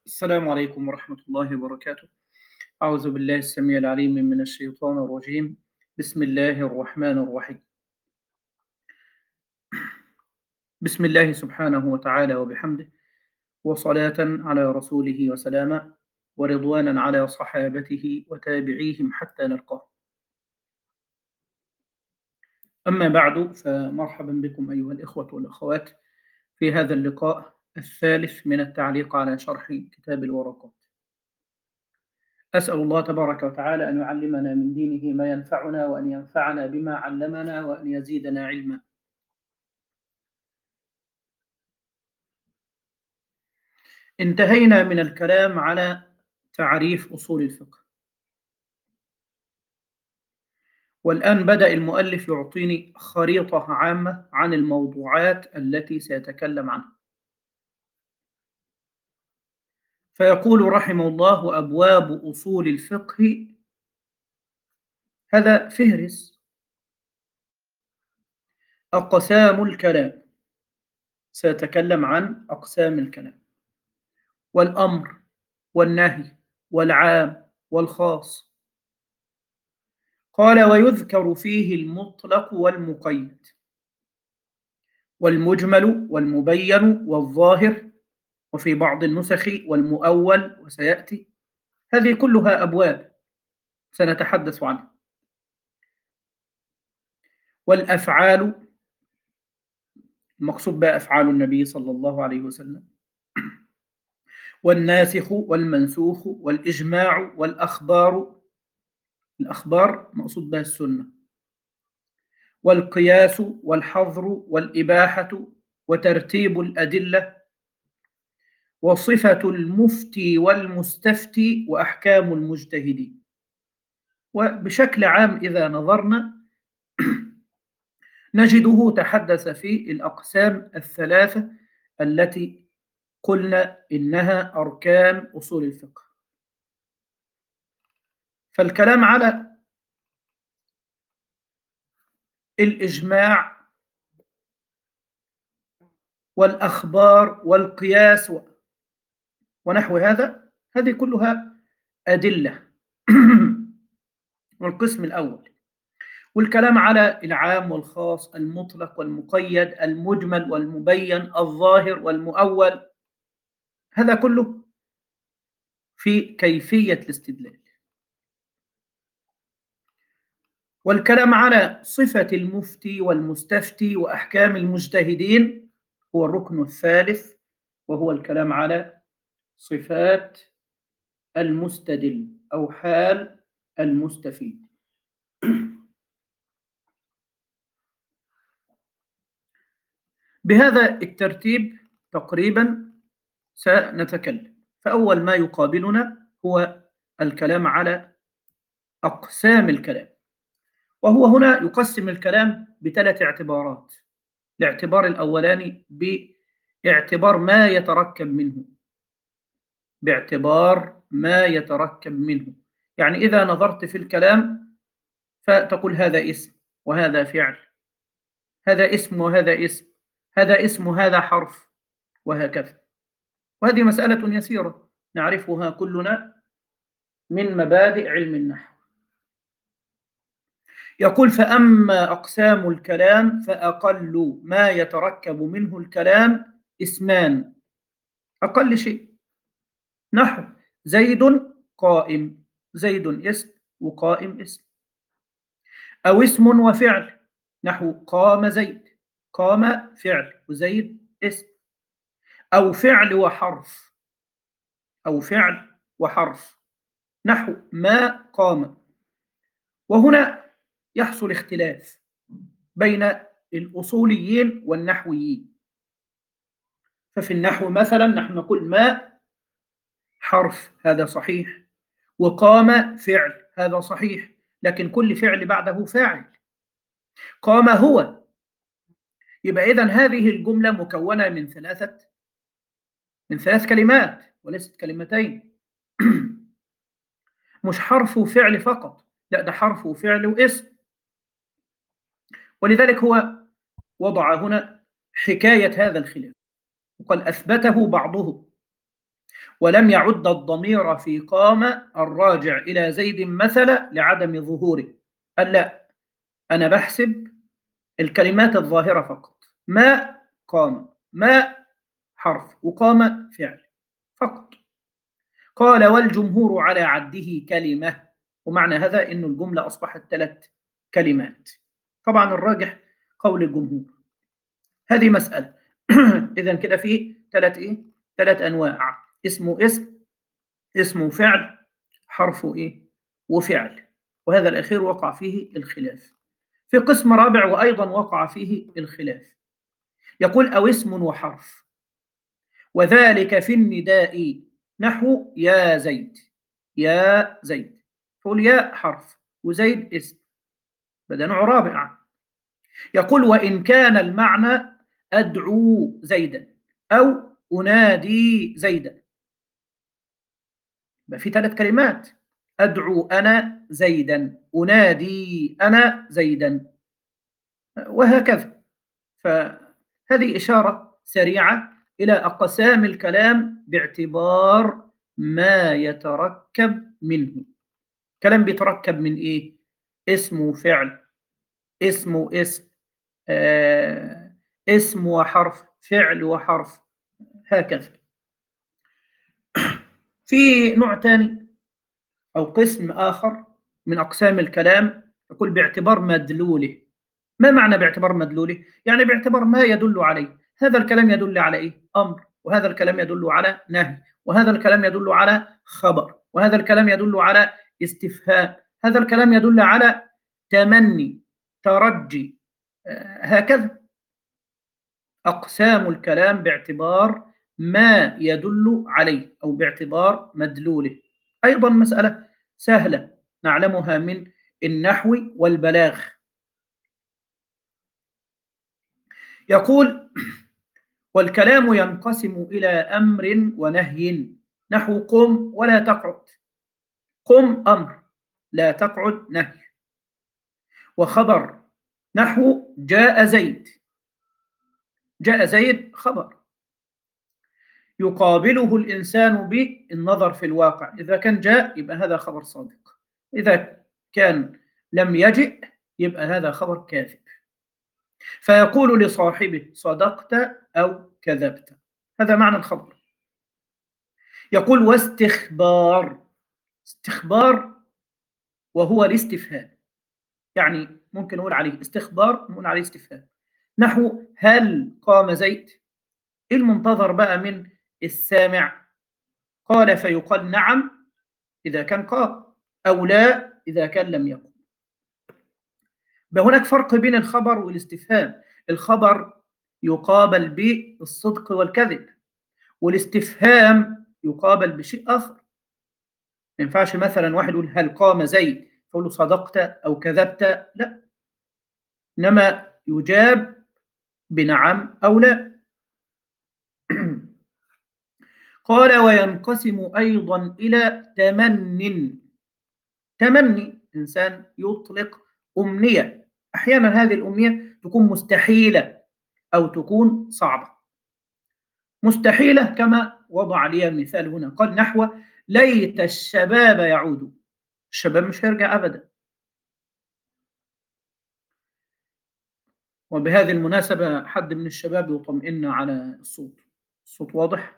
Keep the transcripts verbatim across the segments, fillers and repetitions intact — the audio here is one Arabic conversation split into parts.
السلام عليكم ورحمة الله وبركاته. أعوذ بالله السميع العليم من الشيطان الرجيم. بسم الله الرحمن الرحيم. بسم الله سبحانه وتعالى وبحمده، وصلاة على رسوله وسلاما، ورضوانا على صحابته وتابعيهم حتى نلقاه. أما بعد، فمرحبا بكم أيها الإخوة والأخوات في هذا اللقاء الثالث من التعليق على شرح كتاب الورقات. أسأل الله تبارك وتعالى أن يعلمنا من دينه ما ينفعنا، وأن ينفعنا بما علمنا، وأن يزيدنا علما. انتهينا من الكلام على تعريف أصول الفقه، والآن بدأ المؤلف يعطيني خريطة عامة عن الموضوعات التي سيتكلم عنها، فيقول رحمه الله: وأبواب أصول الفقه. هذا فهرس. أقسام الكلام، سيتكلم عن أقسام الكلام، والأمر والنهي والعام والخاص. قال: ويذكر فيه المطلق والمقيد، والمجمل والمبين والظاهر، وفي بعض النسخ والمؤول، وسيأتي. هذه كلها أبواب سنتحدث عنها. والأفعال، المقصود بها أفعال النبي صلى الله عليه وسلم، والناسخ والمنسوخ والإجماع والأخبار، الأخبار مقصود بها السنة، والقياس والحظر والإباحة، وترتيب الأدلة، وصفة المفتي والمستفتي، وأحكام المجتهدين. وبشكل عام إذا نظرنا نجده تحدث في الأقسام الثلاثة التي قلنا إنها أركان أصول الفقه. فالكلام على الإجماع والأخبار والقياس ونحو هذا، هذه كلها أدلة والقسم الأول. والكلام على العام والخاص، المطلق والمقيد، المجمل والمبين، الظاهر والمؤول، هذا كله في كيفية الاستدلال. والكلام على صفة المفتي والمستفتي وأحكام المجتهدين هو الركن الثالث، وهو الكلام على صفات المستدل أو حال المستفيد. بهذا الترتيب تقريبا سنتكلم. فأول ما يقابلنا هو الكلام على أقسام الكلام، وهو هنا يقسم الكلام بثلاث اعتبارات. الاعتبار الأولاني باعتبار ما يتركب منه، باعتبار ما يتركب منه، يعني إذا نظرت في الكلام فتقول هذا اسم وهذا فعل، هذا اسم وهذا اسم، هذا اسم وهذا حرف، وهكذا. وهذه مسألة يسيرة نعرفها كلنا من مبادئ علم النحو. يقول: فأما أقسام الكلام فأقل ما يتركب منه الكلام اسمان، أقل شيء، نحو زيد قائم، زيد اسم وقائم اسم. أو اسم وفعل، نحو قام زيد، قام فعل وزيد اسم. أو فعل وحرف، أو فعل وحرف، نحو ما قام. وهنا يحصل اختلاف بين الأصوليين والنحويين. ففي النحو مثلا نحن نقول ما حرف، هذا صحيح، وقام فعل، هذا صحيح، لكن كل فعل بعده فاعل. قام هو، يبقى إذن هذه الجملة مكونة من ثلاثة من ثلاث كلمات وليست كلمتين. مش حرف وفعل فقط، لا، ده حرف وفعل واسم. ولذلك هو وضع هنا حكاية هذا الخلاف وقال: أثبته بعضهم ولم يعد الضمير في قام الراجع إلى زيد مثلا لعدم ظهوره. قال لا، أنا بحسب الكلمات الظاهرة فقط. ما قام، ما حرف، وقام فعل فقط. قال والجمهور على عده كلمة، ومعنى هذا أن الجملة أصبحت ثلاث كلمات. طبعا الراجح قول الجمهور. هذه مسألة. إذا كده فيه ثلاث إيه؟ ثلاث أنواع: اسمه اسم، اسمه فعل، حرفه إيه؟ وفعل. وهذا الأخير وقع فيه الخلاف. في قسم رابع وأيضا وقع فيه الخلاف، يقول أو اسم وحرف، وذلك في النداء نحو يا زيد. يا زيد، تقول يا حرف وزيد اسم، بدأ نوع رابع. يقول وإن كان المعنى أدعو زيدا أو أنادي زيدا، يبقى في ثلاث كلمات: أدعو أنا زيدا، أنادي أنا زيدا، وهكذا. فهذه إشارة سريعة إلى أقسام الكلام باعتبار ما يتركب منه. كلام بيتركب من إيه؟ اسم وفعل، اسم واسم، آه، اسم وحرف، فعل وحرف، هكذا. في نوع ثاني أو قسم آخر من أقسام الكلام يقول باعتبار مدلوله. ما معنى باعتبار مدلوله؟ يعني باعتبار ما يدل عليه. هذا الكلام يدل على إيه؟ أمر، وهذا الكلام يدل على نهي، وهذا الكلام يدل على خبر، وهذا الكلام يدل على استفهام، هذا الكلام يدل على تمني، ترجي، هكذا. أقسام الكلام باعتبار ما يدل عليه أو باعتبار مدلوله. أيضا مسألة سهلة نعلمها من النحو والبلاغ. يقول والكلام ينقسم إلى أمر ونهي، نحو قم ولا تقعد. قم أمر، لا تقعد نهي. وخبر نحو جاء زيد. جاء زيد خبر يقابله الإنسان بالنظر في الواقع. إذا كان جاء يبقى هذا خبر صادق، إذا كان لم يجئ يبقى هذا خبر كاذب. فيقول لصاحبه صدقت أو كذبت، هذا معنى الخبر. يقول واستخبار، استخبار وهو الاستفهام، يعني ممكن نقول عليه استخبار، نقول عليه استفهام. نحو هل قام زيد؟ إيه المنتظر بقى من السامع؟ قال فيقال نعم إذا كان قام، أو لا إذا كان لم يقم. هناك فرق بين الخبر والاستفهام. الخبر يقابل بالصدق والكذب، والاستفهام يقابل بشيء آخر. ما ينفعش مثلا واحد يقول هل قام زيد فقول له صدقت أو كذبت، لا، إنما يجاب بنعم أو لا. قال وينقسم أيضا إلى تمن. تمني، إنسان يطلق أمنية، أحيانا هذه الأمنية تكون مستحيلة أو تكون صعبة. مستحيلة كما وضع لي مثال هنا، قال نحو ليت الشباب يعود. الشباب مش هيرجع أبدا. وبهذه المناسبة حد من الشباب يطمئن على الصوت. الصوت واضح؟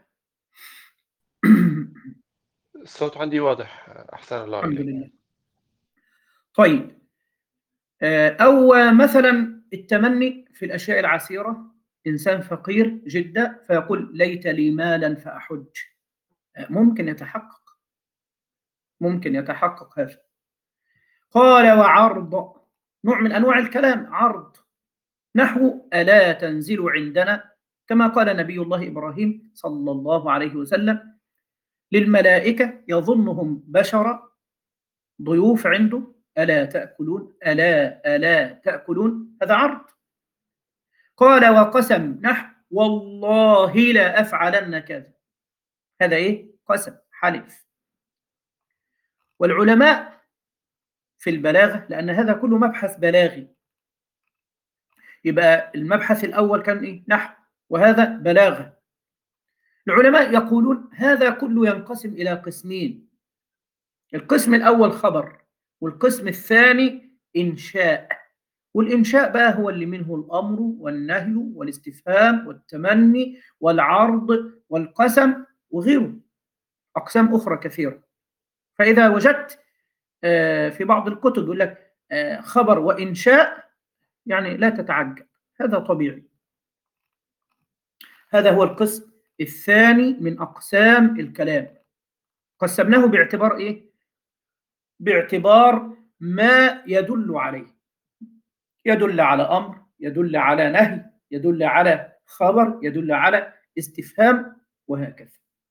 الصوت عندي واضح، أحسن الله الحمد إليك. لله. طيب، أو مثلا التمني في الأشياء العسيرة، إنسان فقير جدا فيقول ليت لي مالا فأحج. ممكن يتحقق، ممكن يتحقق هذا. قال وعرض، نوع من أنواع الكلام عرض، نحو ألا تنزل عندنا، كما قال نبي الله إبراهيم صلى الله عليه وسلم للملائكة يظنهم بشر ضيوف عنده، ألا تأكلون، ألا ألا تأكلون، هذا عرض. قال وقسم، نحو والله لا أفعلن كذا، هذا إيه؟ قسم، حلف. والعلماء في البلاغة، لأن هذا كله مبحث بلاغي، يبقى المبحث الأول كان إيه؟ نحو، وهذا بلاغة. العلماء يقولون هذا كله ينقسم إلى قسمين. القسم الأول خبر، والقسم الثاني إنشاء. والإنشاء بقى هو اللي منه الأمر والنهي والاستفهام والتمني والعرض والقسم وغيره، أقسام أخرى كثيرة. فإذا وجدت في بعض الكتب يقول لك خبر وإنشاء، يعني لا تتعجب، هذا طبيعي. هذا هو القسم الثاني من أقسام الكلام. قسمناه باعتبار إيه؟ باعتبار ما يدل عليه، يدل على أمر، يدل على نهي، يدل على خبر، يدل على استفهام، وهكذا.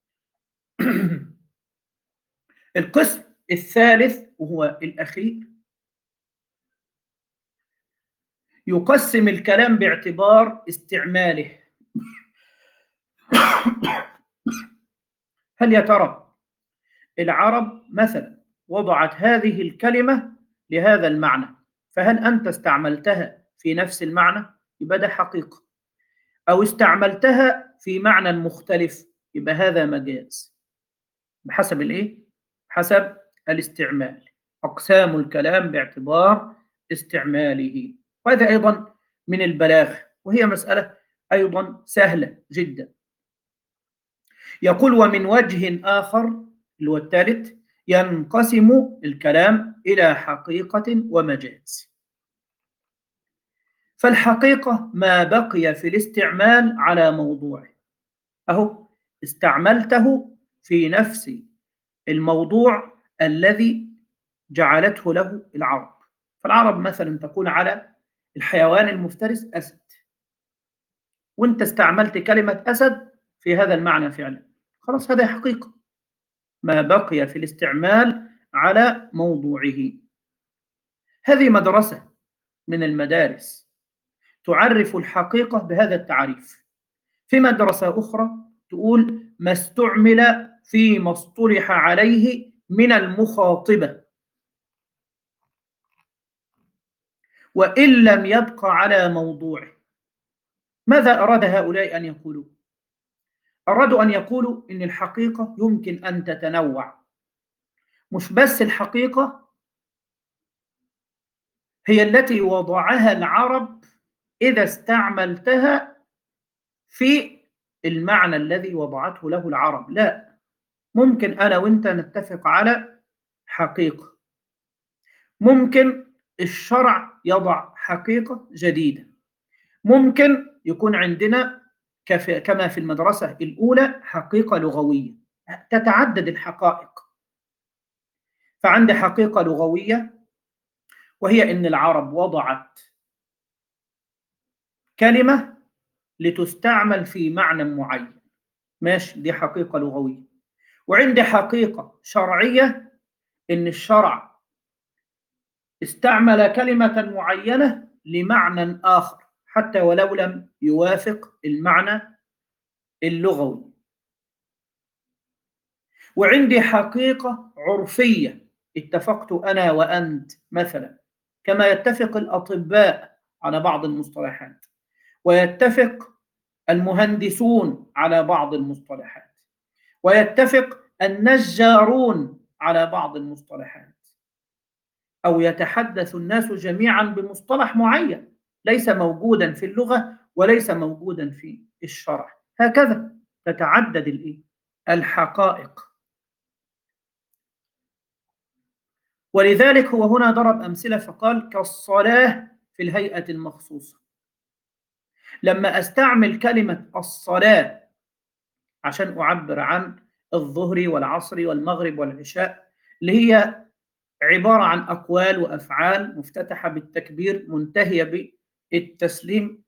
القسم الثالث وهو الأخير يقسم الكلام باعتبار استعماله. هل يا ترى العرب مثلا وضعت هذه الكلمة لهذا المعنى، فهل أنت استعملتها في نفس المعنى؟ يبقى ده حقيقة. أو استعملتها في معنى مختلف، يبقى هذا مجاز. بحسب الإيه؟ حسب الاستعمال. أقسام الكلام باعتبار استعماله. وهذا أيضا من البلاغة، وهي مسألة أيضا سهلة جدا. يقول ومن وجه آخر اللي هو الثالث ينقسم الكلام إلى حقيقة ومجاز. فالحقيقة ما بقي في الاستعمال على موضوعه، أهو استعملته في نفس الموضوع الذي جعلته له العرب. فالعرب مثلا تقول على الحيوان المفترس أسد، وانت استعملت كلمة أسد في هذا المعنى فعلا، خلاص هذا حقيقة ما بقي في الاستعمال على موضوعه. هذه مدرسة من المدارس تعرف الحقيقة بهذا التعريف. في مدرسة أخرى تقول ما استعمل فيما اصطلح عليه من المخاطبة، وإن لم يبقى على موضوعه. ماذا أراد هؤلاء أن يقولوا؟ أرادوا أن يقولوا إن الحقيقة يمكن أن تتنوع. مش بس الحقيقة هي التي وضعها العرب إذا استعملتها في المعنى الذي وضعته له العرب، لا، ممكن أنا وإنت نتفق على حقيقة، ممكن الشرع يضع حقيقة جديدة، ممكن يكون عندنا كما في المدرسة الأولى حقيقة لغوية، تتعدد الحقائق. فعندي حقيقة لغوية وهي إن العرب وضعت كلمة لتستعمل في معنى معين، ماشي، دي حقيقة لغوية. وعندي حقيقة شرعية إن الشرع استعمل كلمة معينة لمعنى آخر حتى ولو لم يوافق المعنى اللغوي. وعندي حقيقة عرفية اتفقت أنا وأنت مثلا، كما يتفق الأطباء على بعض المصطلحات ويتفق المهندسون على بعض المصطلحات ويتفق النجارون على بعض المصطلحات، أو يتحدث الناس جميعا بمصطلح معين ليس موجودا في اللغة وليس موجودا في الشرع. هكذا تتعدد الإيه؟ الحقائق. ولذلك هو هنا ضرب أمثلة فقال كالصلاة في الهيئة المخصوصة. لما أستعمل كلمة الصلاة عشان أعبر عن الظهر والعصر والمغرب والعشاء، اللي هي عبارة عن أقوال وأفعال مفتتحة بالتكبير منتهية بالتسليم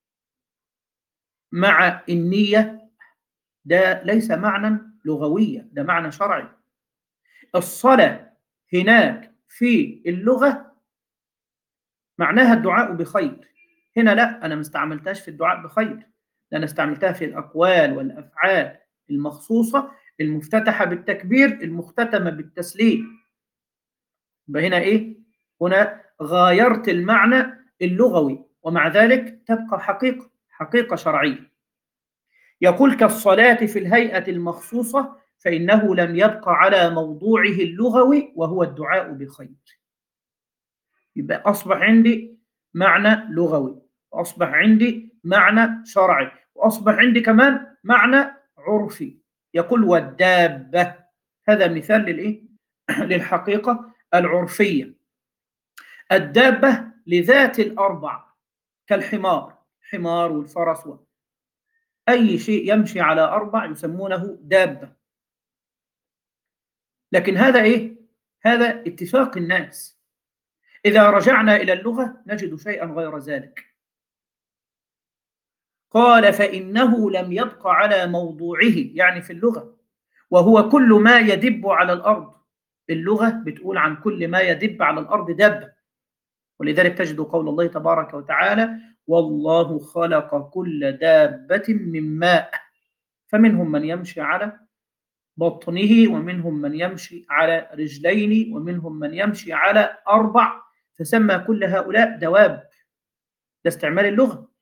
مع النية، ده ليس معنى لغويا، ده معنى شرعي. الصلاة هناك في اللغة معناها الدعاء بخير، هنا لا، أنا ما استعملتهاش في الدعاء بخير، أنا استعملتها في الأقوال والأفعال المخصوصة المفتتحة بالتكبير المختتمة بالتسليم. هنا إيه؟ هنا غايرت المعنى اللغوي، ومع ذلك تبقى حقيقة حقيقة شرعية. يقول كالصلاة في الهيئة المخصوصة فإنه لم يبق على موضوعه اللغوي وهو الدعاء بخير. يبقى أصبح عندي معنى لغوي، وأصبح عندي معنى شرعي، وأصبح عندي كمان معنى عرفي. يقول والدابة، هذا مثال للإيه؟ للحقيقة العرفية. الدابة لذات الأربع كالحمار، حمار والفرس، أي شيء يمشي على أربع يسمونه دابة. لكن هذا إيه؟ هذا اتفاق الناس. إذا رجعنا إلى اللغة نجد شيئا غير ذلك. قال فإنه لم يبق على موضوعه، يعني في اللغة، وهو كل ما يدب على الأرض. اللغة بتقول عن كل ما يدب على الأرض دابة. ولذلك تجد قول الله تبارك وتعالى والله خلق كل دابة من ماء فمنهم من يمشي على بطنه ومنهم من يمشي على رجلين ومنهم من يمشي على أربع، فسمى كل هؤلاء دواب. ده استعمال اللغة.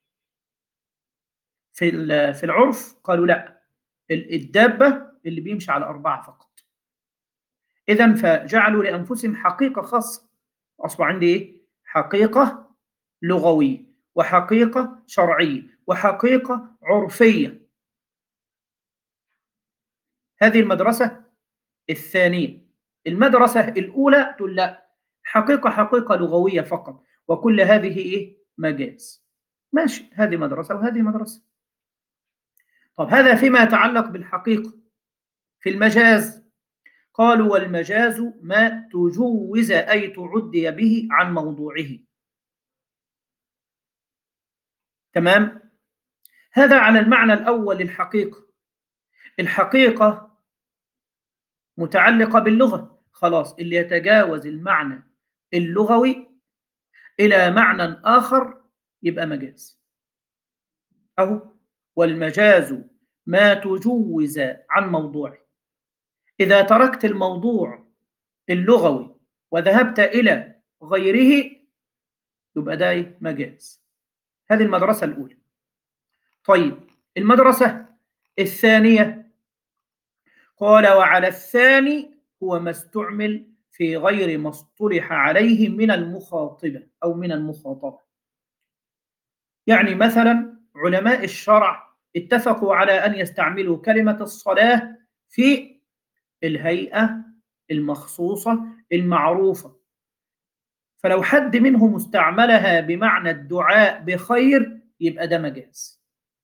في في العرف قالوا لا، الدابة اللي بيمشي على أربعة فقط. إذن فجعلوا لأنفسهم حقيقة خاصة. أصبح عندي إيه؟ حقيقة لغوية، وحقيقة شرعية، وحقيقة عرفية. هذه المدرسة الثانية. المدرسة الأولى تقول لا، حقيقة حقيقة لغوية فقط، وكل هذه إيه؟ مجاز. ماشي، هذه مدرسة وهذه مدرسة. طب هذا فيما يتعلق بالحقيقة. في المجاز قالوا والمجاز ما تجوز أي تعدي به عن موضوعه. تمام؟ هذا على المعنى الأول للحقيقة. الحقيقة متعلقة باللغة، خلاص اللي يتجاوز المعنى اللغوي إلى معنى آخر يبقى مجاز. أهو والمجاز ما تجوز عن موضوعه. إذا تركت الموضوع اللغوي وذهبت إلى غيره يبقى ده مجاز. هذه المدرسة الأولى. طيب المدرسة الثانية قال وعلى الثاني هو ما استعمل في غير ما اصطلح عليه من المخاطبة أو من المخاطبة. يعني مثلا علماء الشرع اتفقوا على أن يستعملوا كلمة الصلاة في الهيئة المخصوصة المعروفة، فلو حد منهم استعملها بمعنى الدعاء بخير يبقى ده مجاز.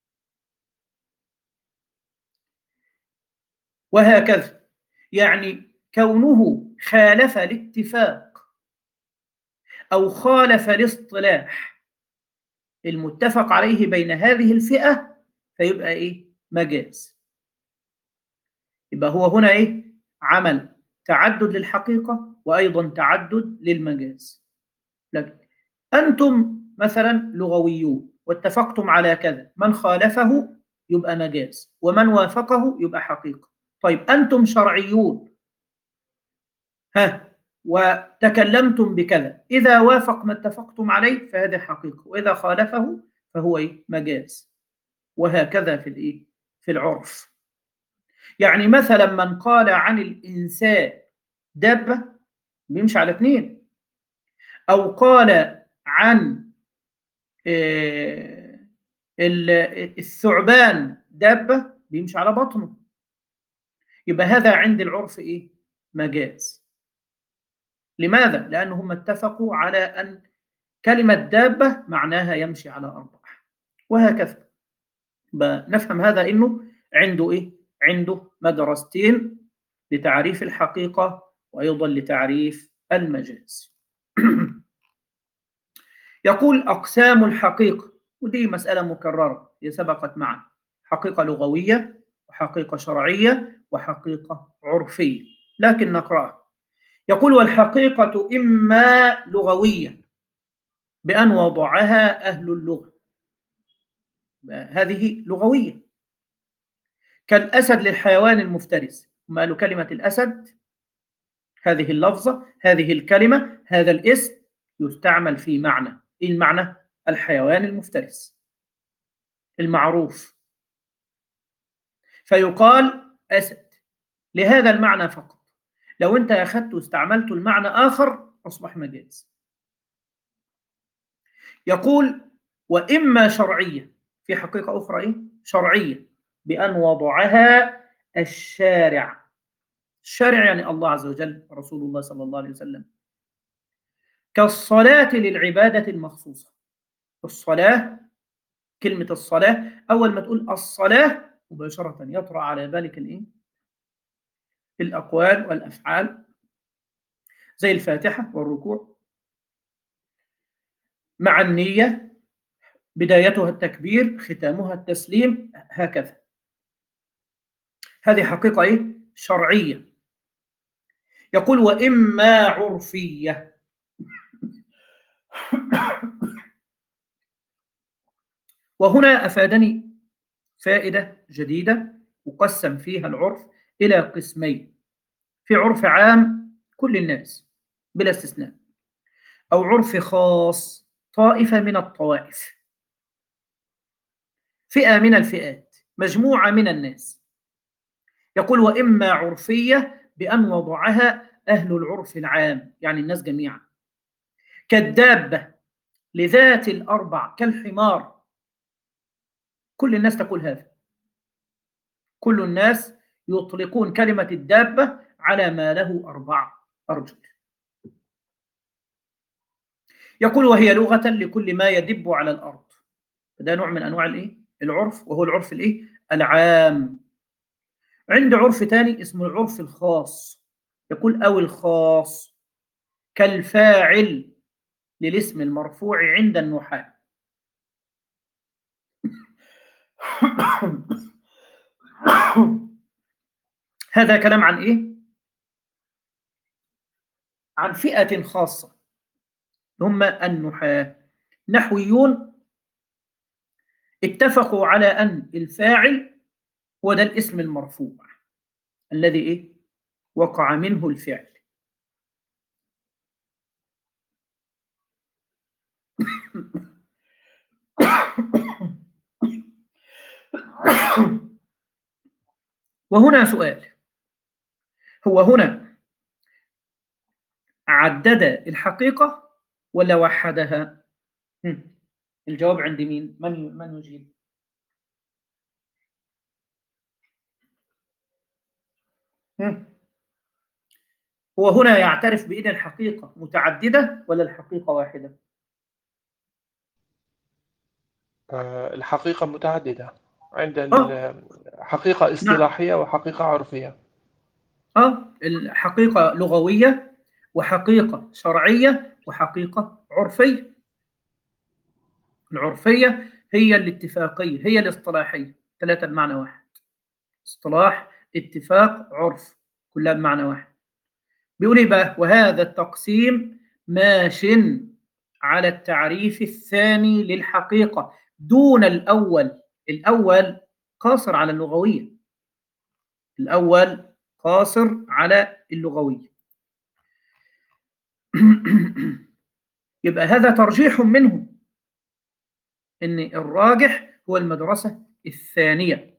وهكذا يعني كونه خالف الاتفاق أو خالف الاصطلاح المتفق عليه بين هذه الفئة فيبقى إيه؟ مجاز. يبقى هو هنا إيه؟ عمل تعدد للحقيقة وأيضا تعدد للمجاز. لكن أنتم مثلا لغويون واتفقتم على كذا، من خالفه يبقى مجاز ومن وافقه يبقى حقيقة. طيب أنتم شرعيون ها وتكلمتم بكذا، إذا وافق ما اتفقتم عليه فهذا حقيقة، وإذا خالفه فهو إيه؟ مجاز. وهكذا في الإيه؟ في العرف. يعني مثلا من قال عن الإنسان دابة بيمشي على اثنين، أو قال عن الثعبان دابة بيمشي على بطنه، يبقى هذا عند العرف إيه؟ مجاز. لماذا؟ لأنهم اتفقوا على أن كلمة دابة معناها يمشي على أربع. وهكذا نفهم هذا إنه عنده إيه؟ عنده مدرستين لتعريف الحقيقة وأيضا لتعريف المجاز. يقول أقسام الحقيقة، ودي مسألة مكررة هي سبقت معنا: حقيقة لغوية وحقيقة شرعية وحقيقة عرفية، لكن نقرأها. يقول والحقيقة إما لغوية بأن وضعها أهل اللغة، هذه لغوية، كالأسد للحيوان المفترس. ما قالوا كلمة الأسد، هذه اللفظة، هذه الكلمة، هذا الاسم يستعمل في معنى. إيه المعنى؟ الحيوان المفترس المعروف. فيقال أسد لهذا المعنى فقط. لو أنت أخذت واستعملت المعنى آخر أصبح مجاز. يقول وإما شرعية، في حقيقة أخرى إيه؟ شرعية، بأن وضعها الشارع. الشارع يعني الله عز وجل رسول الله صلى الله عليه وسلم، كالصلاة للعبادة المخصوصة. الصلاة، كلمة الصلاة أول ما تقول الصلاة مباشرة يطرأ على ذلك الإيه؟ الأقوال والأفعال زي الفاتحة والركوع مع النية، بدايتها التكبير ختامها التسليم، هكذا. هذه حقيقة إيه؟ شرعية. يقول وإما عرفية. وهنا أفادني فائدة جديدة، وقسم فيها العرف إلى قسمين: في عرف عام كل الناس بلا استثناء، أو عرف خاص طائفة من الطوائف، فئة من الفئات، مجموعة من الناس. يقول وإما عرفية بأن وضعها أهل العرف العام، يعني الناس جميعا، كالدابة لذات الأربع، كالحمار. كل الناس تقول هذا، كل الناس يطلقون كلمة الدابة على ما له أربع أرجل. يقول وهي لغة لكل ما يدب على الأرض. ده نوع من أنواع الإيه؟ العرف، وهو العرف الإيه؟ العام. عند عرف تاني اسمه العرف الخاص. يقول أو الخاص كالفاعل للاسم المرفوع عند النحاة. هذا كلام عن إيه؟ عن فئة خاصة هم النحاة. نحويون اتفقوا على أن الفاعل هو ده الاسم المرفوع الذي إيه؟ وقع منه الفعل. وهنا سؤال: هو هنا عدد الحقيقة ولا وحدها؟ الجواب عند مين؟ من من يجيب؟ هو هنا يعترف بأن الحقيقة متعددة ولا الحقيقة واحدة؟ آه، الحقيقة متعددة، عند آه حقيقة نعم. اصطلاحية وحقيقة عرفية. آه الحقيقة لغوية، وحقيقة شرعية، وحقيقة عرفية. العرفية هي الاتفاقية، هي الاصطلاحية، ثلاثة بمعنى واحد: اصطلاح، اتفاق، عرف، كلها بمعنى واحد. بيقول ايه بقى؟ وهذا التقسيم ماش على التعريف الثاني للحقيقة دون الأول. الأول قاصر على اللغوية، الأول قاصر على اللغوية. يبقى هذا ترجيح منه إن الراجح هو المدرسة الثانية.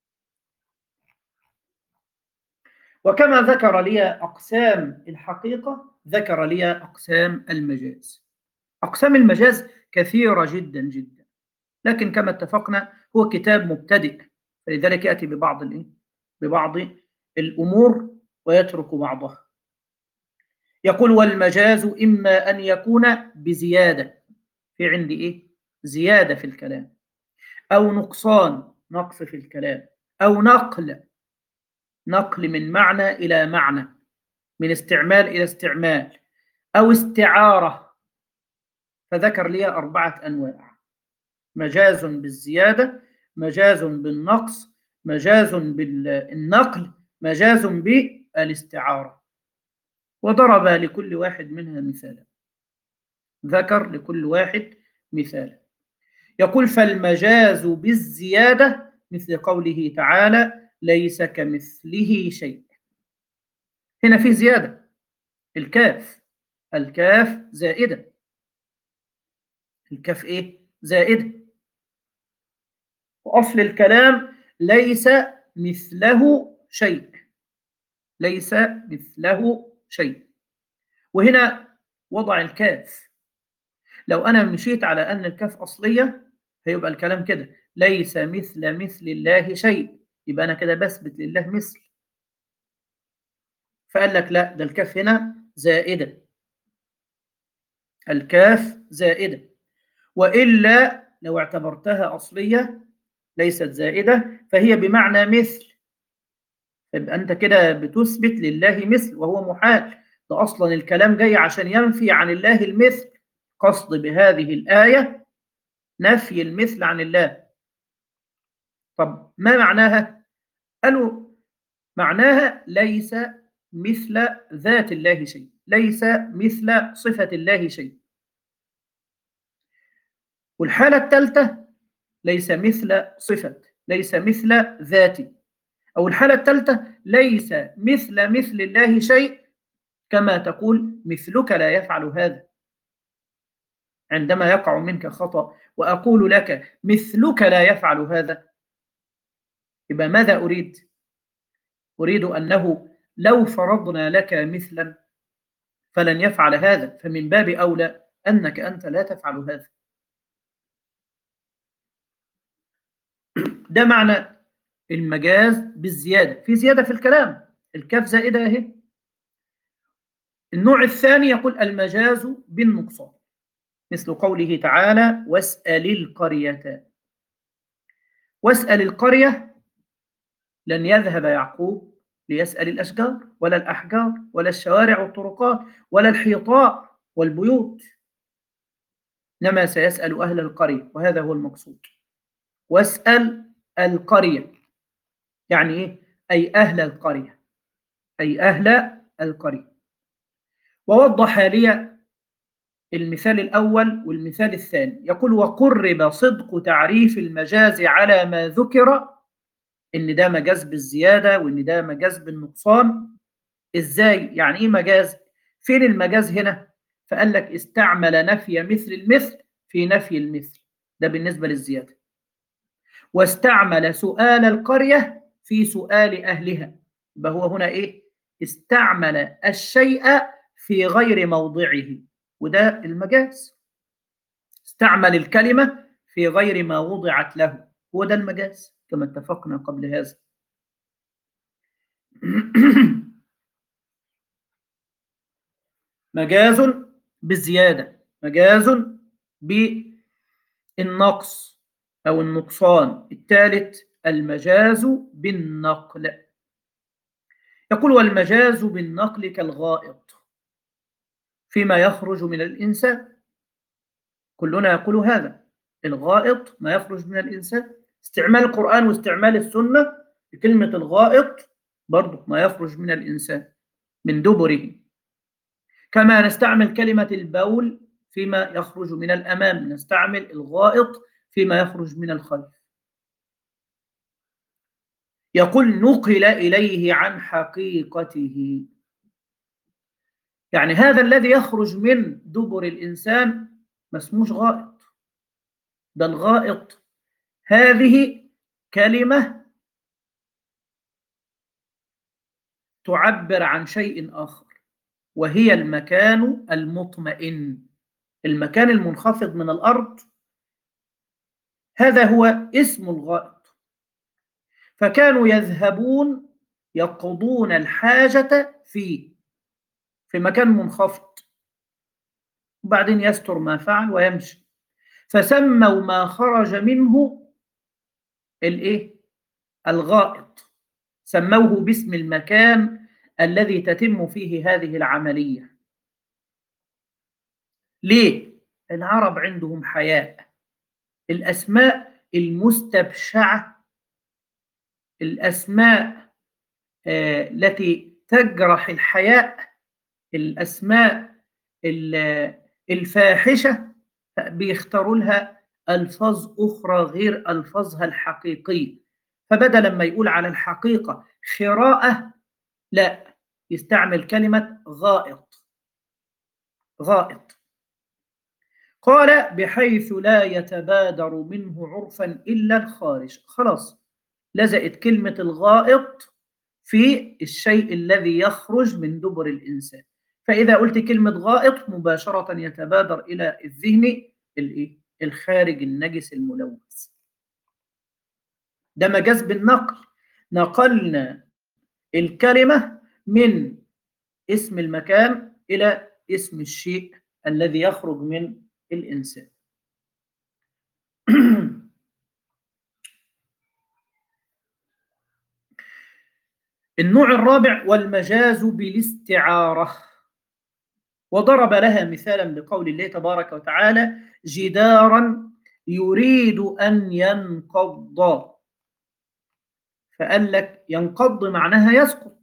وكما ذكر لي أقسام الحقيقة ذكر لي أقسام المجاز. أقسام المجاز كثيرة جدا جدا، لكن كما اتفقنا هو كتاب مبتدئ، فلذلك يأتي ببعض الإيه؟ ببعض الأمور ويترك بعضها. يقول والمجاز إما أن يكون بزيادة، في عندي إيه؟ زيادة في الكلام، أو نقصان، نقص في الكلام، أو نقل، نقل من معنى إلى معنى، من استعمال إلى استعمال، أو استعارة. فذكر لي أربعة أنواع: مجاز بالزيادة، مجاز بالنقص، مجاز بالنقل، مجاز بالاستعارة. وضرب لكل واحد منها مثالا، ذكر لكل واحد مثالا. يقول فالمجاز بالزيادة مثل قوله تعالى ليس كمثله شيء. هنا في زيادة، الكاف، الكاف زائدة، الكاف إيه؟ زائدة. وأصل الكلام ليس مثله شيء، ليس مثله شيء. وهنا وضع الكاف، لو أنا مشيت على أن الكاف أصلية هيبقى الكلام كده ليس مثل مثل الله شيء، يبقى أنا كده بثبت لله مثل. فقال لك لا، ده الكاف هنا زائدة، الكاف زائدة، وإلا لو اعتبرتها أصلية ليست زائدة فهي بمعنى مثل، يبقى أنت كده بتثبت لله مثل وهو محال. ده أصلا الكلام جاي عشان ينفي عن الله المثل، قصد بهذه الآية نفي المثل عن الله. طب ما معناها؟ قالوا معناها ليس مثل ذات الله شيء، ليس مثل صفة الله شيء. والحالة الثالثة ليس مثل صفة، ليس مثل ذاتي. أو الحالة الثالثة ليس مثل مثل الله شيء، كما تقول مثلك لا يفعل هذا. عندما يقع منك خطأ وأقول لك مثلك لا يفعل هذا، يبقى ماذا أريد؟ أريد أنه لو فرضنا لك مثلا فلن يفعل هذا، فمن باب أولى أنك أنت لا تفعل هذا. ده معنى المجاز بالزيادة، في زيادة في الكلام، الكاف زائدة اهي. النوع الثاني يقول المجاز بالنقصان، مثل قوله تعالى واسأل القرية. واسأل القرية، لن يذهب يعقوب ليسأل الأشجار ولا الأحجار ولا الشوارع والطرقات ولا الحيطاء والبيوت، إنما سيسأل أهل القرية، وهذا هو المقصود. واسأل القرية يعني إيه؟ أي أهل القرية، أي أهل القرية. ووضح لي المثال الأول والمثال الثاني، يقول وقرب صدق تعريف المجاز على ما ذكر، إن ده مجاز بالزيادة وإن ده مجاز بالنقصان. إزاي؟ يعني إيه مجاز؟ فين المجاز هنا؟ فقال لك استعمل نفي مثل المثل في نفي المثل، ده بالنسبة للزيادة. واستعمل سؤال القرية في سؤال أهلها، يبقى هو هنا إيه؟ استعمل الشيء في غير موضعه، وده المجاز. استعمل الكلمة في غير ما وضعت له، هو ده المجاز كما اتفقنا قبل هذا. مجاز بالزيادة، مجاز بالنقص أو النقصان. الثالث المجاز بالنقل. يقول والمجاز بالنقل كالغائط فيما يخرج من الإنسان، كلنا يقول هذا، الغائط ما يخرج من الإنسان. استعمال القرآن واستعمال السنة بكلمة الغائط برضو ما يخرج من الإنسان من دبره، كما نستعمل كلمة البول فيما يخرج من الأمام، نستعمل الغائط فيما يخرج من الخلف. يقول نقل إليه عن حقيقته، يعني هذا الذي يخرج من دبر الإنسان ما اسموش غائط، ده الغائط هذه كلمة تعبر عن شيء آخر، وهي المكان المطمئن، المكان المنخفض من الأرض، هذا هو اسم الغائط. فكانوا يذهبون يقضون الحاجة فيه في مكان منخفض، وبعدين يستر ما فعل ويمشي، فسموا ما خرج منه الايه؟ الغائط، سموه باسم المكان الذي تتم فيه هذه العملية. ليه؟ العرب عندهم حياء، الأسماء المستبشعة، الأسماء آه التي تجرح الحياء، الأسماء الفاحشة بيختاروا لها ألفاظ أخرى غير ألفاظها الحقيقية. فبدل ما يقول على الحقيقة خراءة، لا، يستعمل كلمة غائط، غائط. قال بحيث لا يتبادر منه عرفا إلا الخارج، خلاص لزقت كلمة الغائط في الشيء الذي يخرج من دبر الإنسان. فإذا قلت كلمة غائط مباشرة يتبادر إلى الذهن الإيه؟ الخارج النجس الملوث. ده مجاز بالنقل، نقلنا الكلمة من اسم المكان إلى اسم الشيء الذي يخرج من الإنسان. النوع الرابع والمجاز بالاستعارة، وضرب لها مثالا بقول الله تبارك وتعالى جدارا يريد أن ينقض، فقال لك ينقض معناها يسقط،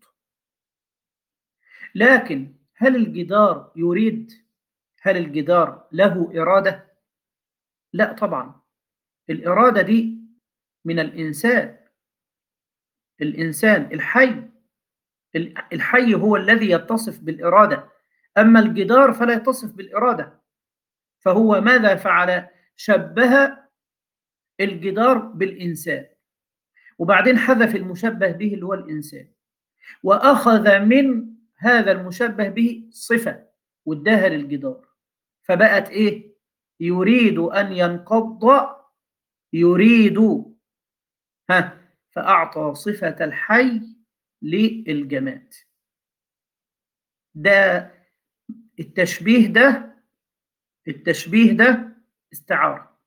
لكن هل الجدار يريد؟ هل الجدار له إرادة؟ لا طبعا، الإرادة دي من الإنسان، الإنسان الحي، الحي هو الذي يتصف بالإرادة، أما الجدار فلا يتصف بالإرادة. فهو ماذا فعل؟ شبه الجدار بالإنسان، وبعدين حذف المشبه به اللي هو الإنسان، وأخذ من هذا المشبه به صفة واداها للجدار، فبقت إيه؟ يريد أن ينقض، يريد، ها، فأعطى صفة الحي للجماد. ده التشبيه ده التشبيه ده استعارة.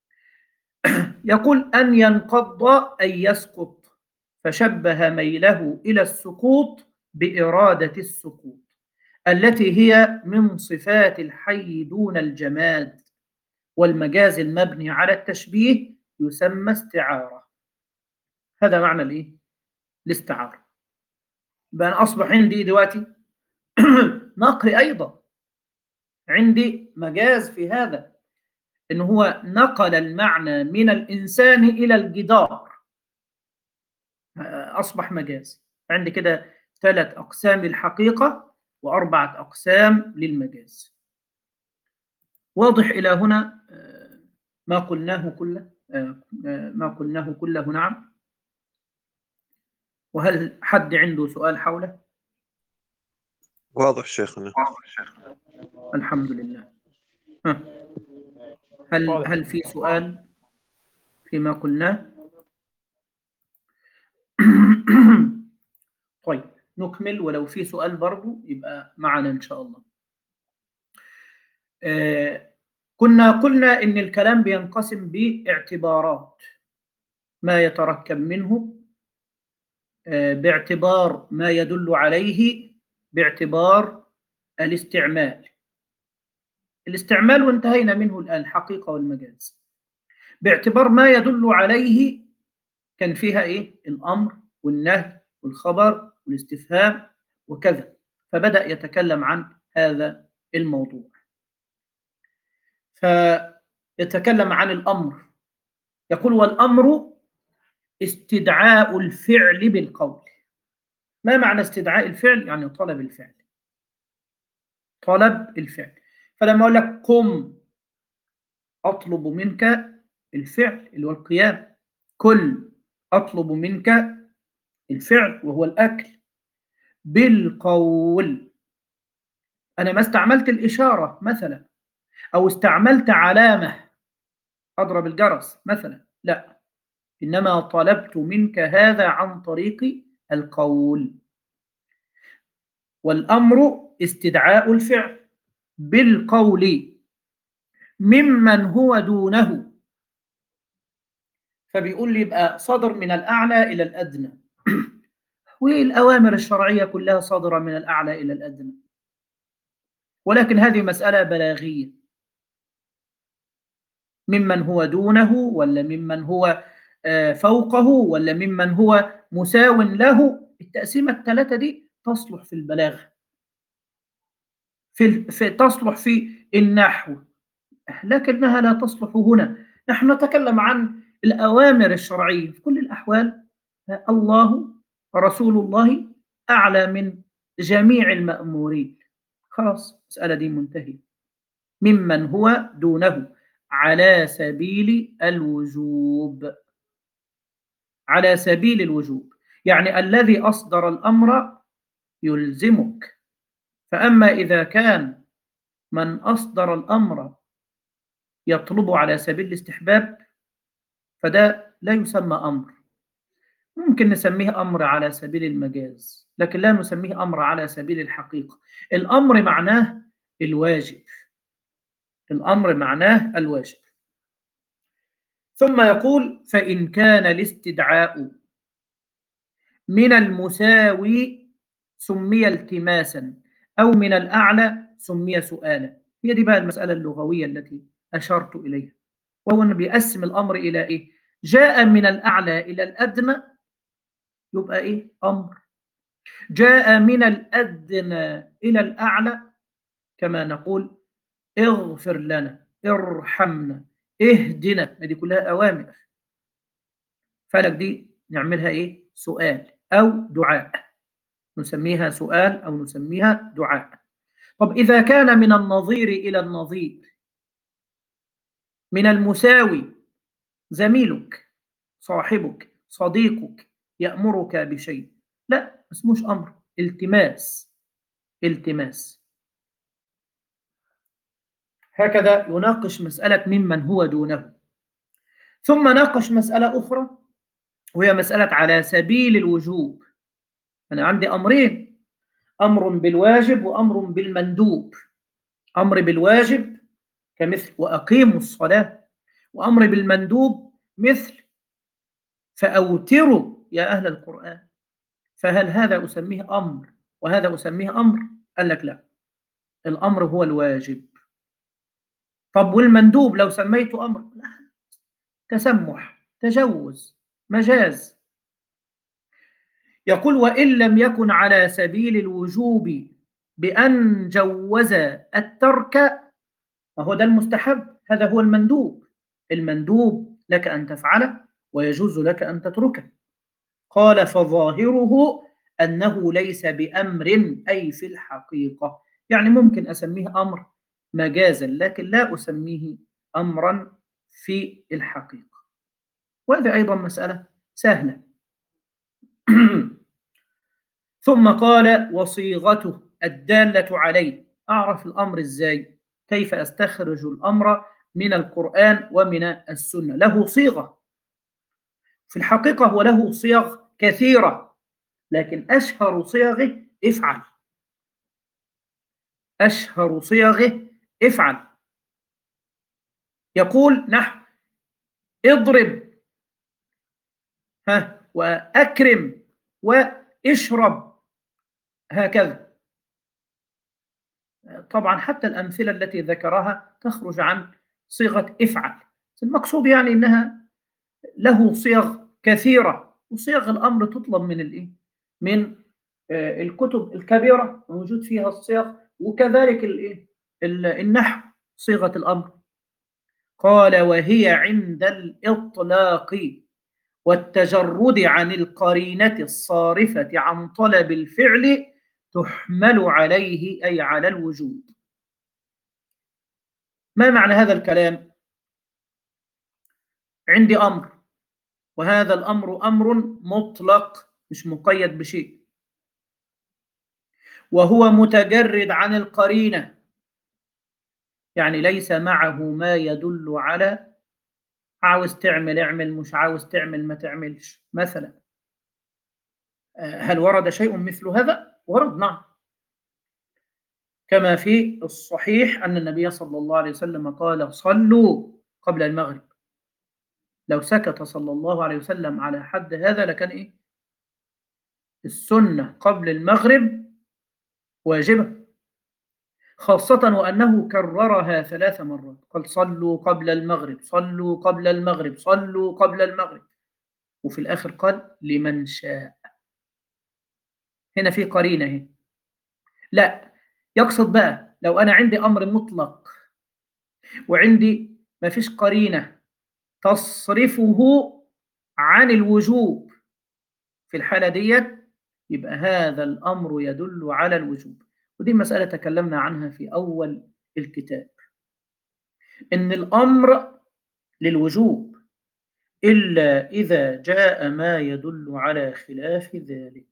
يقول أن ينقض أي يسقط، فشبه ميله إلى السقوط بإرادة السقوط التي هي من صفات الحي دون الجماد، والمجاز المبني على التشبيه يسمى استعارة. هذا معنى الإيه؟ الاستعارة. بقى أصبح عندي دلوقتي نقل أيضا، عندي مجاز في هذا، إن هو نقل المعنى من الإنسان إلى الجدار، أصبح مجاز. عندي كده ثلاث أقسام للحقيقة وأربعة أقسام للمجاز. واضح إلى هنا ما قلناه كله؟ ما قلناه كله نعم. وهل حد عنده سؤال حوله؟ واضح شيخنا. الحمد لله. هل هل في سؤال فيما قلناه؟ طيب نكمل، ولو في سؤال برضو يبقى معنا إن شاء الله. آه كنا قلنا إن الكلام بينقسم باعتبارات، ما يتركب منه آه باعتبار ما يدل عليه، باعتبار الاستعمال الاستعمال وانتهينا منه الآن الحقيقة والمجاز. باعتبار ما يدل عليه كان فيها إيه؟ الأمر والنهي والخبر والاستفهام وكذا، فبدأ يتكلم عن هذا الموضوع. فيتكلم عن الأمر، يقول والأمر استدعاء الفعل بالقول. ما معنى استدعاء الفعل؟ يعني طلب الفعل، طلب الفعل. فلما أقول لك قم، أطلب منك الفعل اللي هو القيام. كل، أطلب منك الفعل وهو الأكل. بالقول، أنا ما استعملت الإشارة مثلا، أو استعملت علامة أضرب الجرس مثلا، لا، إنما طلبت منك هذا عن طريق القول. والأمر استدعاء الفعل بالقول ممن هو دونه. فبيقول لي يبقى صدر من الأعلى إلى الأدنى. والأوامر الشرعية كلها صادرة من الأعلى إلى الأدنى، ولكن هذه مسألة بلاغية، ممن هو دونه ولا ممن هو فوقه ولا ممن هو مساو له. التقسيمة الثلاثة دي تصلح في البلاغة، في, في تصلح في النحو، لكنها لا تصلح هنا. نحن نتكلم عن الأوامر الشرعية في كل الأحوال. الله ورسول الله أعلى من جميع المأمورين، خلاص المسألة دي منتهية. ممن هو دونه على سبيل الوجوب، على سبيل الوجوب، يعني الذي أصدر الأمر يلزمك. فأما إذا كان من أصدر الأمر يطلب على سبيل الاستحباب فده لا يسمى أمر. ممكن نسميه أمر على سبيل المجاز، لكن لا نسميه أمر على سبيل الحقيقة. الأمر معناه الواجب، الأمر معناه الواجب. ثم يقول: فإن كان الاستدعاء من المساوي سمي التماسا، أو من الأعلى سمي سؤالا. هي دي بقى المسألة اللغوية التي أشرت إليها، وهو أنه بيقسم الأمر إلى إيه؟ جاء من الأعلى إلى الأدنى يبقى إيه؟ أمر. جاء من الأدنى إلى الأعلى كما نقول اغفر لنا، ارحمنا، اهدنا، هذه كلها أوامر. فلك دي نعملها إيه؟ سؤال أو دعاء، نسميها سؤال أو نسميها دعاء. طب إذا كان من النظير إلى النظير، من المساوي زميلك، صاحبك، صديقك يأمرك بشيء، لا اسموش أمر، التماس. التماس. هكذا يناقش مسألة ممن هو دونه. ثم ناقش مسألة أخرى وهي مسألة على سبيل الوجوب. أنا عندي أمرين: أمر بالواجب وأمر بالمندوب. أمر بالواجب كمثل وأقيموا الصلاة، وأمر بالمندوب مثل فأوتروا يا أهل القرآن. فهل هذا أسميه أمر وهذا أسميه أمر؟ قال لك لا، الأمر هو الواجب. طب والمندوب لو سميته أمر؟ لا، تسمح، تجوز، مجاز. يقول: وإن لم يكن على سبيل الوجوب بأن جوز الترك، فهو ده المستحب، هذا هو المندوب. المندوب لك أن تفعله ويجوز لك أن تتركه. قال: فظاهره أنه ليس بأمر، أي في الحقيقة، يعني ممكن أسميه أمر مجازا لكن لا أسميه أمرا في الحقيقة. وهذه أيضا مسألة سهلة. ثم قال: وصيغته الدالة عليه. أعرف الأمر إزاي؟ كيف أستخرج الأمر من القرآن ومن السنة؟ له صيغة، في الحقيقة هو له صيغ كثيرة، لكن أشهر صيغه افعل. أشهر صيغه افعل. يقول نحو اضرب، ها، وأكرم، واشرب، هكذا. طبعا حتى الأمثلة التي ذكرها تخرج عن صيغة افعل. المقصود يعني أنها له صيغ كثيرة، وصيغ الأمر تطلب من الإيه؟ من آه الكتب الكبيرة موجود فيها الصيغ، وكذلك الإيه؟ النحو صيغة الأمر. قال: وهي عند الإطلاق والتجرد عن القرينة الصارفة عن طلب الفعل تحمل عليه، أي على الوجوب. ما معنى هذا الكلام؟ عندي أمر، وهذا الأمر أمر مطلق مش مقيد بشيء، وهو متجرد عن القرينة، يعني ليس معه ما يدل على عاوز تعمل اعمل، مش عاوز تعمل ما تعملش. مثلا هل ورد شيء مثل هذا؟ ورد، نعم، كما في الصحيح أن النبي صلى الله عليه وسلم قال: صلوا قبل المغرب. لو سكت صلى الله عليه وسلم على حد هذا لكان إيه؟ السنة قبل المغرب واجبة، خاصة وأنه كررها ثلاث مرات. قال: صلوا قبل المغرب، صلوا قبل المغرب، صلوا قبل المغرب. وفي الآخر قال: لمن شاء. هنا في قرينة هنا. لا، يقصد بقى لو أنا عندي أمر مطلق وعندي ما فيش قرينة تصرفه عن الوجوب، في الحالة ديت يبقى هذا الأمر يدل على الوجوب. ودي مسألة تكلمنا عنها في أول الكتاب، إن الأمر للوجوب إلا إذا جاء ما يدل على خلاف ذلك،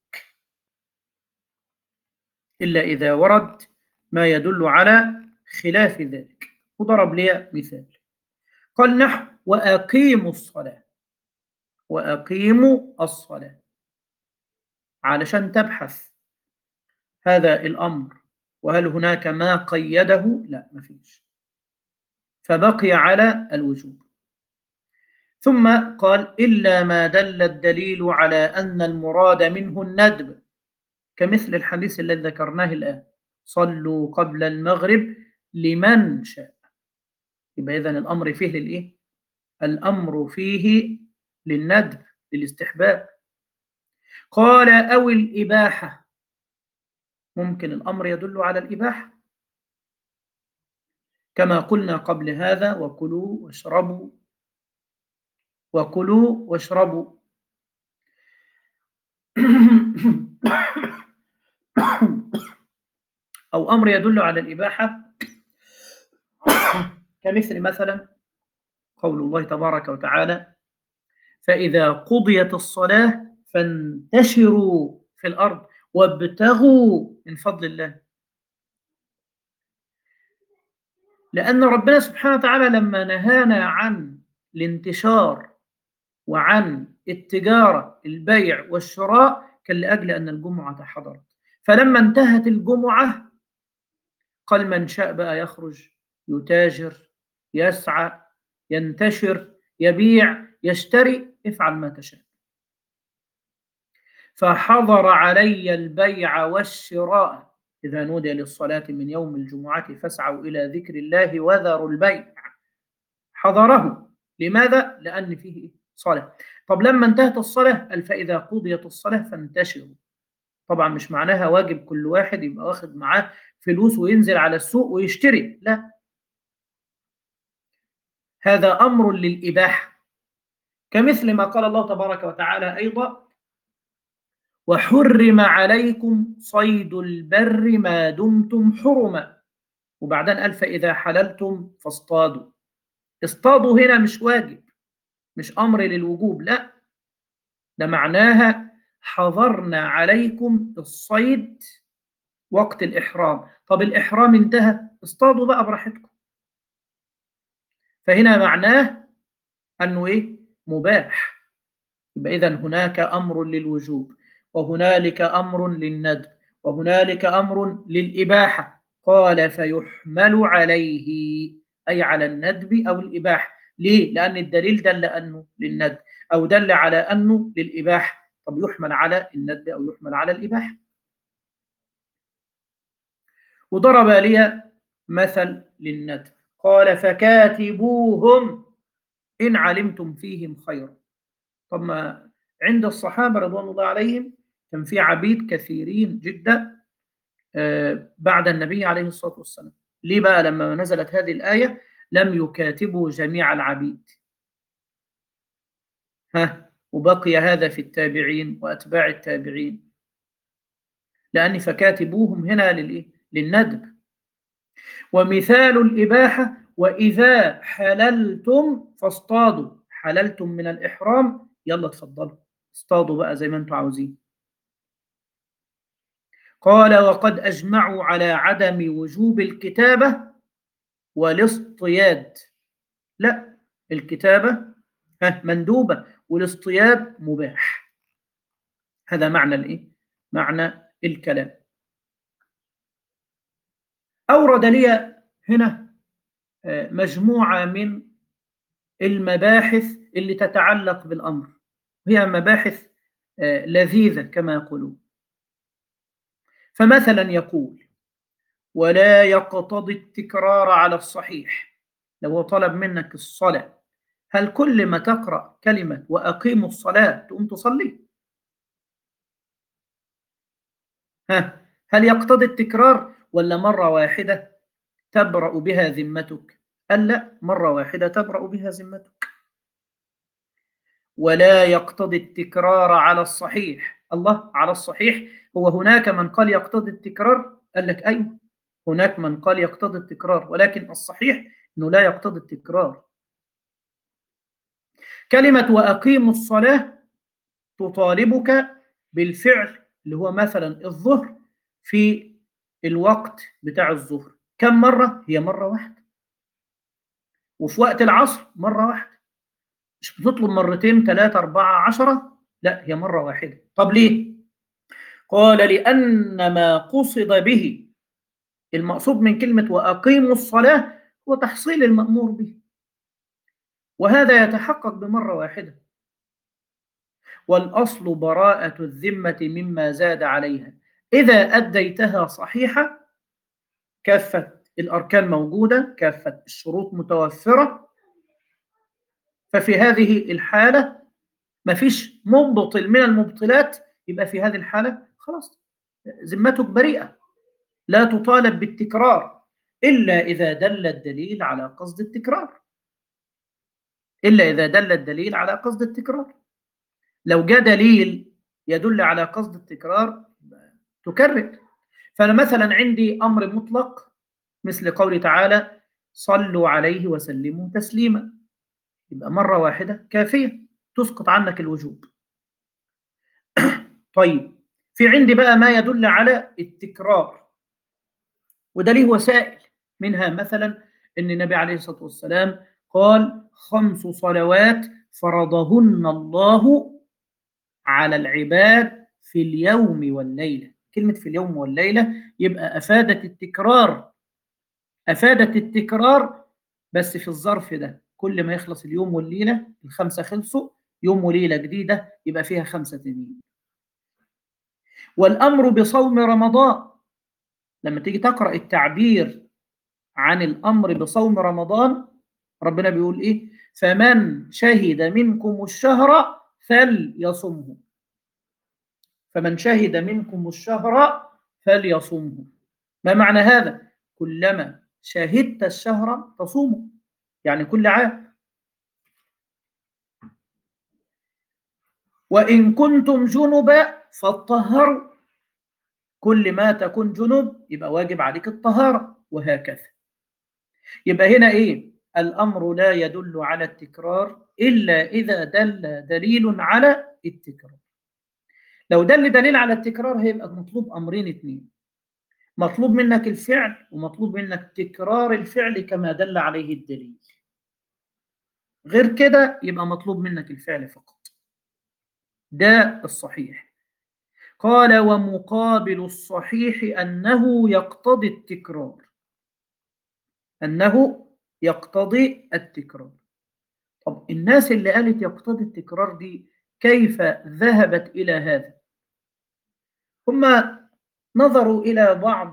إلا إذا ورد ما يدل على خلاف ذلك. وضرب لي مثال، قال نحو وأقيموا الصلاة، وأقيموا الصلاة، علشان تبحث هذا الأمر وهل هناك ما قيده؟ لا، ما فيش، فبقي على الوجوب. ثم قال إلا ما دل الدليل على أن المراد منه الندب، كمثل الحديث الذي ذكرناه الآن، صلوا قبل المغرب لمن شاء. يبقى إذن الأمر فيه للإيه؟ الأمر فيه للندب، للاستحباب. قال أو الإباحة، ممكن الأمر يدل على الإباحة، كما قلنا قبل هذا وكلوا واشربوا، وكلوا واشربوا. أو أمر يدل على الإباحة، كمثل مثلا قول الله تبارك وتعالى فإذا قضيت الصلاة فانتشروا في الأرض وابتغوا من فضل الله. لأن ربنا سبحانه وتعالى لما نهانا عن الانتشار وعن التجارة البيع والشراء كان لأجل أن الجمعة حضرت، فلما انتهت الجمعة قال من شاء بقى يخرج يتاجر يسعى ينتشر يبيع يشتري، افعل ما تشاء. فحضر علي البيع والشراء إذا نودي للصلاة من يوم الجمعة فاسعوا إلى ذكر الله وذروا البيع، حضره. لماذا؟ لأن فيه صلاة. طب لما انتهت الصلاة قال فإذا قضيت الصلاة فانتشروا. طبعا مش معناها واجب كل واحد يبقى واخد معاه فلوس وينزل على السوق ويشتري، لا، هذا أمر للإباحة، كمثل ما قال الله تبارك وتعالى أيضا وحرم عليكم صيد البر ما دمتم حرما، وبعدين قال فإذا حللتم فاصطادوا. اصطادوا هنا مش واجب، مش أمر للوجوب، لا، ده معناها حظرنا عليكم الصيد وقت الإحرام. طب الإحرام انتهى، اصطادوا بقى براحتكم. فهنا معناه أنه إيه؟ مباح. يبقى إذن هناك أمر للوجوب، وهنالك أمر للندب، وهنالك أمر للإباحة. قال فيحمل عليه، أي على الندب أو الإباحة. ليه؟ لأن الدليل دل أنه للندب أو دل على أنه للإباحة، طب يحمل على الندب أو يحمل على الإباحة. وضرب لي مثل للندب، قال فكاتبوهم إن علمتم فيهم خيرا. طب ما عند الصحابة رضوان الله عليهم كان في عبيد كثيرين جدا بعد النبي عليه الصلاة والسلام. ليه بقى لما نزلت هذه الآية لم يكاتبوا جميع العبيد؟ ها، وبقي هذا في التابعين وأتباع التابعين، لأن فكاتبوهم هنا للإيه؟ للندب. ومثال الإباحة وإذا حللتم فاصطادوا، حللتم من الإحرام يلا تفضلوا اصطادوا بقى زي ما انتم عاوزين. قال وقد أجمعوا على عدم وجوب الكتابة والاصطياد. لا، الكتابة مندوبة والاصطياد مباح. هذا معنى الإيه؟ معنى الكلام. أورد لي هنا مجموعة من المباحث اللي تتعلق بالأمر، هي مباحث لذيذة كما يقولون. فمثلا يقول ولا يقتضي التكرار على الصحيح. لو هو طلب منك الصلاة، هل كل ما تقرأ كلمة وأقيموا الصلاة تقوم تصلي؟ ها، هل يقتضي التكرار ولا مرة واحدة تبرأ بها ذمتك؟ قال لا، مرة واحدة تبرأ بها ذمتك. ولا يقتضي التكرار على الصحيح. الله، على الصحيح هو هناك من قال يقتضي التكرار؟ قال لك أيوه، هناك من قال يقتضي التكرار، ولكن الصحيح أنه لا يقتضي التكرار. كلمة وأقيموا الصلاة تطالبك بالفعل اللي هو مثلا الظهر في الوقت بتاع الظهر كم مرة؟ هي مرة واحدة. وفي وقت العصر مرة واحدة. مش بتطلب مرتين ثلاثة أربعة عشرة، لا هي مرة واحدة. طب ليه؟ قال لأن ما قصد به، المقصود من كلمة وأقيموا الصلاة هو تحصيل المأمور به، وهذا يتحقق بمرة واحدة. والأصل براءة الذمة مما زاد عليها، إذا أديتها صحيحة كافة الأركان موجودة، كافة الشروط متوفرة، ففي هذه الحالة ما فيش مبطل من المبطلات، يبقى في هذه الحالة خلاص ذمتك بريئة، لا تطالب بالتكرار إلا إذا دل الدليل على قصد التكرار، إلا إذا دل الدليل على قصد التكرار. لو جاء دليل يدل على قصد التكرار تكرر. فأنا مثلا عندي أمر مطلق مثل قوله تعالى صلوا عليه وسلموا تسليما، يبقى مرة واحدة كافية تسقط عنك الوجوب. طيب في عندي بقى ما يدل على التكرار، وده ليه وسائل، منها مثلا أن النبي عليه الصلاة والسلام قال خمس صلوات فرضهن الله على العباد في اليوم والليلة. كلمة في اليوم والليلة يبقى أفادت التكرار، أفادت التكرار بس في الظرف ده، كل ما يخلص اليوم والليلة الخمسة خلصوا، يوم وليلة جديدة يبقى فيها خمسة تانيين. والأمر بصوم رمضان، لما تيجي تقرأ التعبير عن الأمر بصوم رمضان ربنا بيقول إيه؟ فمن شهد منكم الشهر فليصمه، فمن شهد منكم الشهر فليصمه. ما معنى هذا؟ كلما شهدت الشهر تصومه، يعني كل عام. وإن كنتم جنبا فاطهروا، كل ما تكون جنب يبقى واجب عليك الطهارة، وهكذا. يبقى هنا إيه؟ الأمر لا يدل على التكرار إلا إذا دل دليل على التكرار. لو دل دليل على التكرار هيبقى مطلوب أمرين اثنين، مطلوب منك الفعل ومطلوب منك تكرار الفعل كما دل عليه الدليل. غير كده يبقى مطلوب منك الفعل فقط، ده الصحيح. قال ومقابل الصحيح أنه يقتضي التكرار، أنه يقتضي التكرار. طب الناس اللي قالت يقتضي التكرار دي كيف ذهبت إلى هذا؟ هم نظروا إلى بعض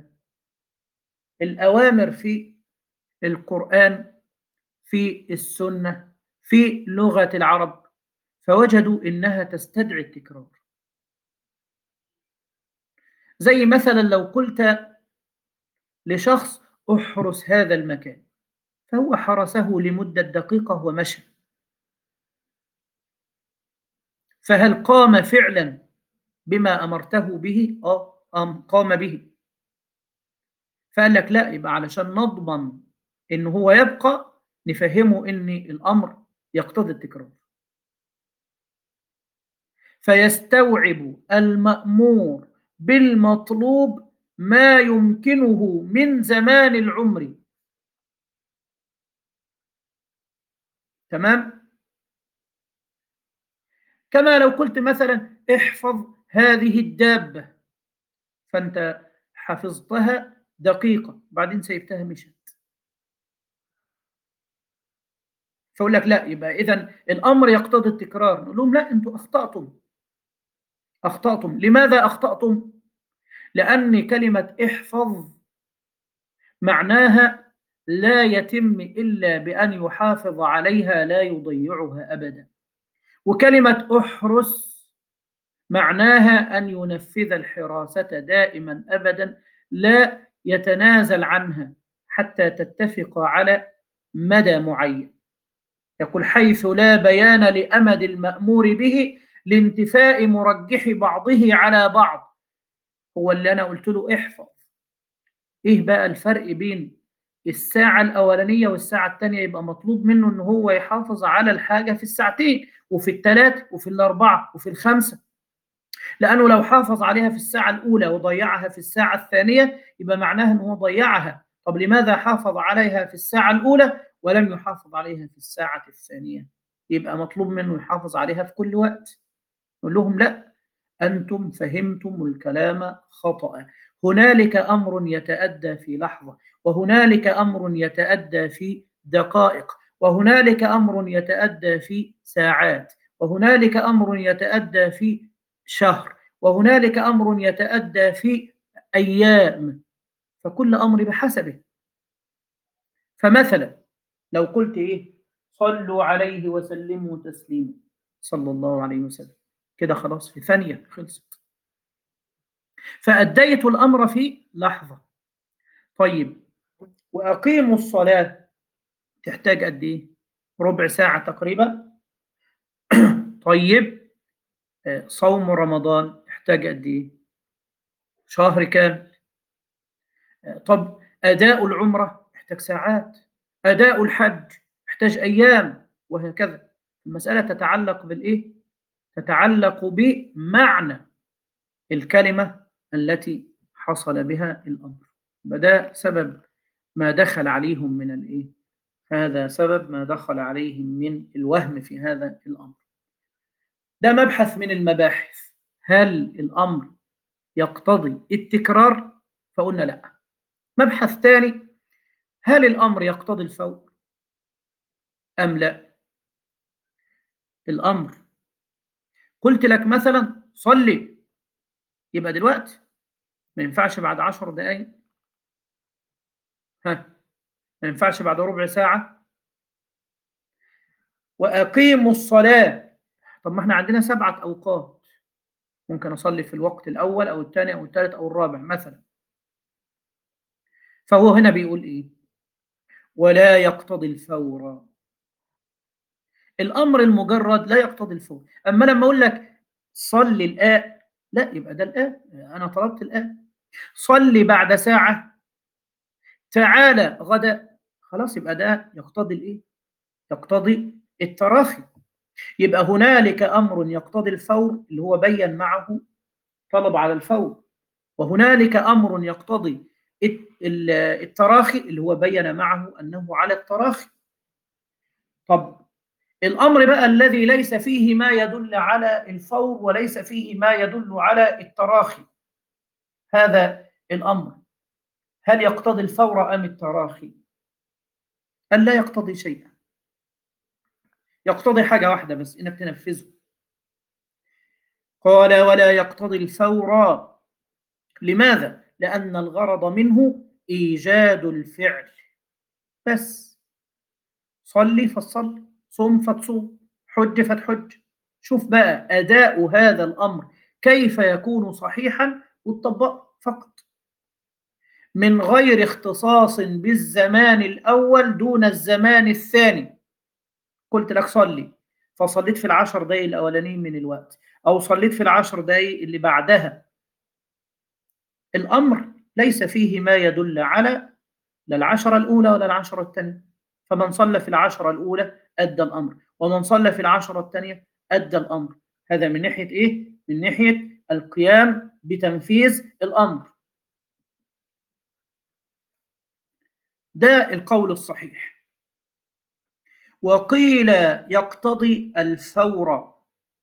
الأوامر في القرآن، في السنة، في لغة العرب، فوجدوا إنها تستدعي التكرار. زي مثلا لو قلت لشخص احرس هذا المكان، فهو حرسه لمدة دقيقة ومشى، فهل قام فعلا بما أمرته به؟ آه أم قام به. فقال لك لا، يبقى علشان نضمن إن هو يبقى نفهمه إن الأمر يقتضي التكرار، فيستوعب المأمور بالمطلوب ما يمكنه من زمان العمر. تمام؟ كما لو قلت مثلا احفظ هذه الدابة، فأنت حفظتها دقيقة بعدين سيبتها مشت، فأقول لك لا، يبقى إذن الأمر يقتضي التكرار. نقول لهم لا، أنتم أخطأتم، أخطأتم. لماذا أخطأتم؟ لأن كلمة احفظ معناها لا يتم إلا بأن يحافظ عليها، لا يضيعها أبدا. وكلمة احرس معناها أن ينفذ الحراسة دائما أبدا، لا يتنازل عنها حتى تتفق على مدى معين. يقول حيث لا بيان لأمد المأمور به لانتفاء مرجح بعضه على بعض. هو اللي أنا قلت له احفظ، إيه بقى الفرق بين الساعة الأولانية والساعة الثانية يبقى مطلوب منه إن هو يحافظ على الحاجة في الساعتين وفي الثلاث وفي الأربعة وفي الخمسة، لأنه لو حافظ عليها في الساعة الأولى وضيعها في الساعة الثانية يبقى معناها أنه ضيعها. طب لماذا حافظ عليها في الساعة الأولى ولم يحافظ عليها في الساعة الثانية؟ يبقى مطلوب منه يحافظ عليها في كل وقت. نقول لهم لا، أنتم فهمتم الكلام خطأ. هنالك أمر يتأدى في لحظة، وهنالك أمر يتأدى في دقائق، وهنالك أمر يتأدى في ساعات، وهنالك أمر يتأدى في شهر، وهنالك أمر يتأدى في أيام، فكل أمر بحسبه. فمثلا لو قلت إيه؟ صلوا عليه وسلموا تسليما، صلى الله عليه وسلم، كده خلاص في ثانية خلصت، فأديت الأمر في لحظة. طيب، وأقيموا الصلاة تحتاج قد إيه؟ ربع ساعة تقريبا. طيب، صوم رمضان يحتاج قد إيه؟ شهر كامل. طب أداء العمرة يحتاج ساعات، أداء الحج يحتاج أيام، وهكذا. المسألة تتعلق بالإيه؟ تتعلق بمعنى الكلمة التي حصل بها الأمر. بدأ سبب ما دخل عليهم من الإيه؟ هذا سبب ما دخل عليهم من الوهم في هذا الأمر. ده مبحث من المباحث. هل الأمر يقتضي التكرار؟ فقلنا لا. مبحث ثاني، هل الأمر يقتضي الفور أم لا؟ الأمر قلت لك مثلا صلي، يبقى دلوقتي ما ينفعش بعد عشر دقايق، ها، ما ينفعش بعد ربع ساعة. وأقيموا الصلاة، طب ما احنا عندنا سبعة أوقات، ممكن أصلي في الوقت الأول أو الثاني أو الثالث أو الرابع مثلا. فهو هنا بيقول إيه؟ ولا يقتضي الفور. الأمر المجرد لا يقتضي الفور. أما لما أقول لك صلي الآن، لا، يبقى ده الآن، أنا طلبت الآن. صلي بعد ساعة، تعالى غدا، خلاص يبقى ده يقتضي الإيه؟ يقتضي التراخي. يبقى هنالك أمر يقتضي الفور اللي هو بين معه طلب على الفور، وهنالك أمر يقتضي التراخي اللي هو بين معه أنه على التراخي. طب الأمر بقى الذي ليس فيه ما يدل على الفور وليس فيه ما يدل على التراخي، هذا الأمر هل يقتضي الفور أم التراخي؟ هل لا يقتضي شيئا، يقتضي حاجة واحدة بس، إنك تنفذه. قال ولا يقتضي الفور. لماذا؟ لأن الغرض منه إيجاد الفعل بس. صلي فتصلي، صم فتصوم، حج فتحج. شوف بقى أداء هذا الأمر كيف يكون صحيحا وتطبقه فقط، من غير اختصاص بالزمان الأول دون الزمان الثاني. قلت لك صلي، فصليت في العشر دقايق الأولانيين من الوقت، أو صليت في العشر دقايق اللي بعدها. الأمر ليس فيه ما يدل على لا العشرة الأولى ولا العشرة الثانية. فمن صلى في العشرة الأولى أدى الأمر، ومن صلى في العشرة الثانية أدى الأمر. هذا من ناحية إيه؟ من ناحية القيام بتنفيذ الأمر. ده القول الصحيح. وقيل يقتضي الفور،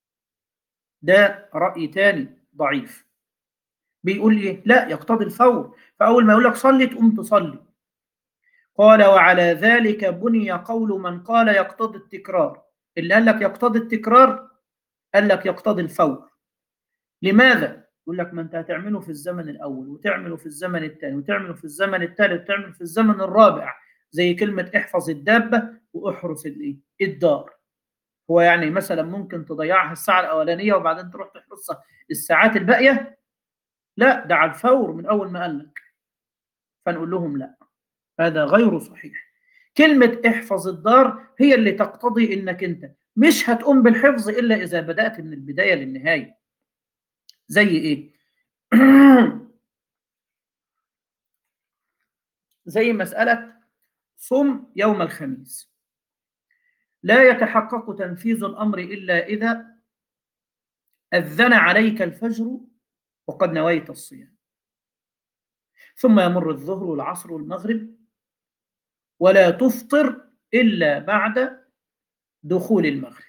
ده رأي تاني ضعيف، بيقول إيه؟ لا، يقتضي الفور. فأول ما يقول لك صلي تقوم تصلي. قال وعلى ذلك بني قول من قال يقتضي التكرار. اللي قال لك يقتضي التكرار قال لك يقتضي الفور. لماذا؟ يقول لك ما انت هتعمله في الزمن الاول وتعمله في الزمن الثاني وتعمله في الزمن الثالث وتعمله في الزمن الرابع، زي كلمه احفظ الدابه واحرس الايه؟ الدار. هو يعني مثلا ممكن تضيعها الساعه الاولانيه وبعدين تروح تحرسها الساعات الباقيه؟ لا، ده على الفور من اول ما قال لك. فنقول لهم لا، هذا غير صحيح. كلمة احفظ الدار هي اللي تقتضي انك انت مش هتقوم بالحفظ الا اذا بدأت من البداية للنهاية. زي ايه؟ زي مسألة صم يوم الخميس. لا يتحقق تنفيذ الأمر إلا إذا أذن عليك الفجر وقد نويت الصيام، ثم يمر الظهر والعصر والمغرب، ولا تفطر إلا بعد دخول المغرب.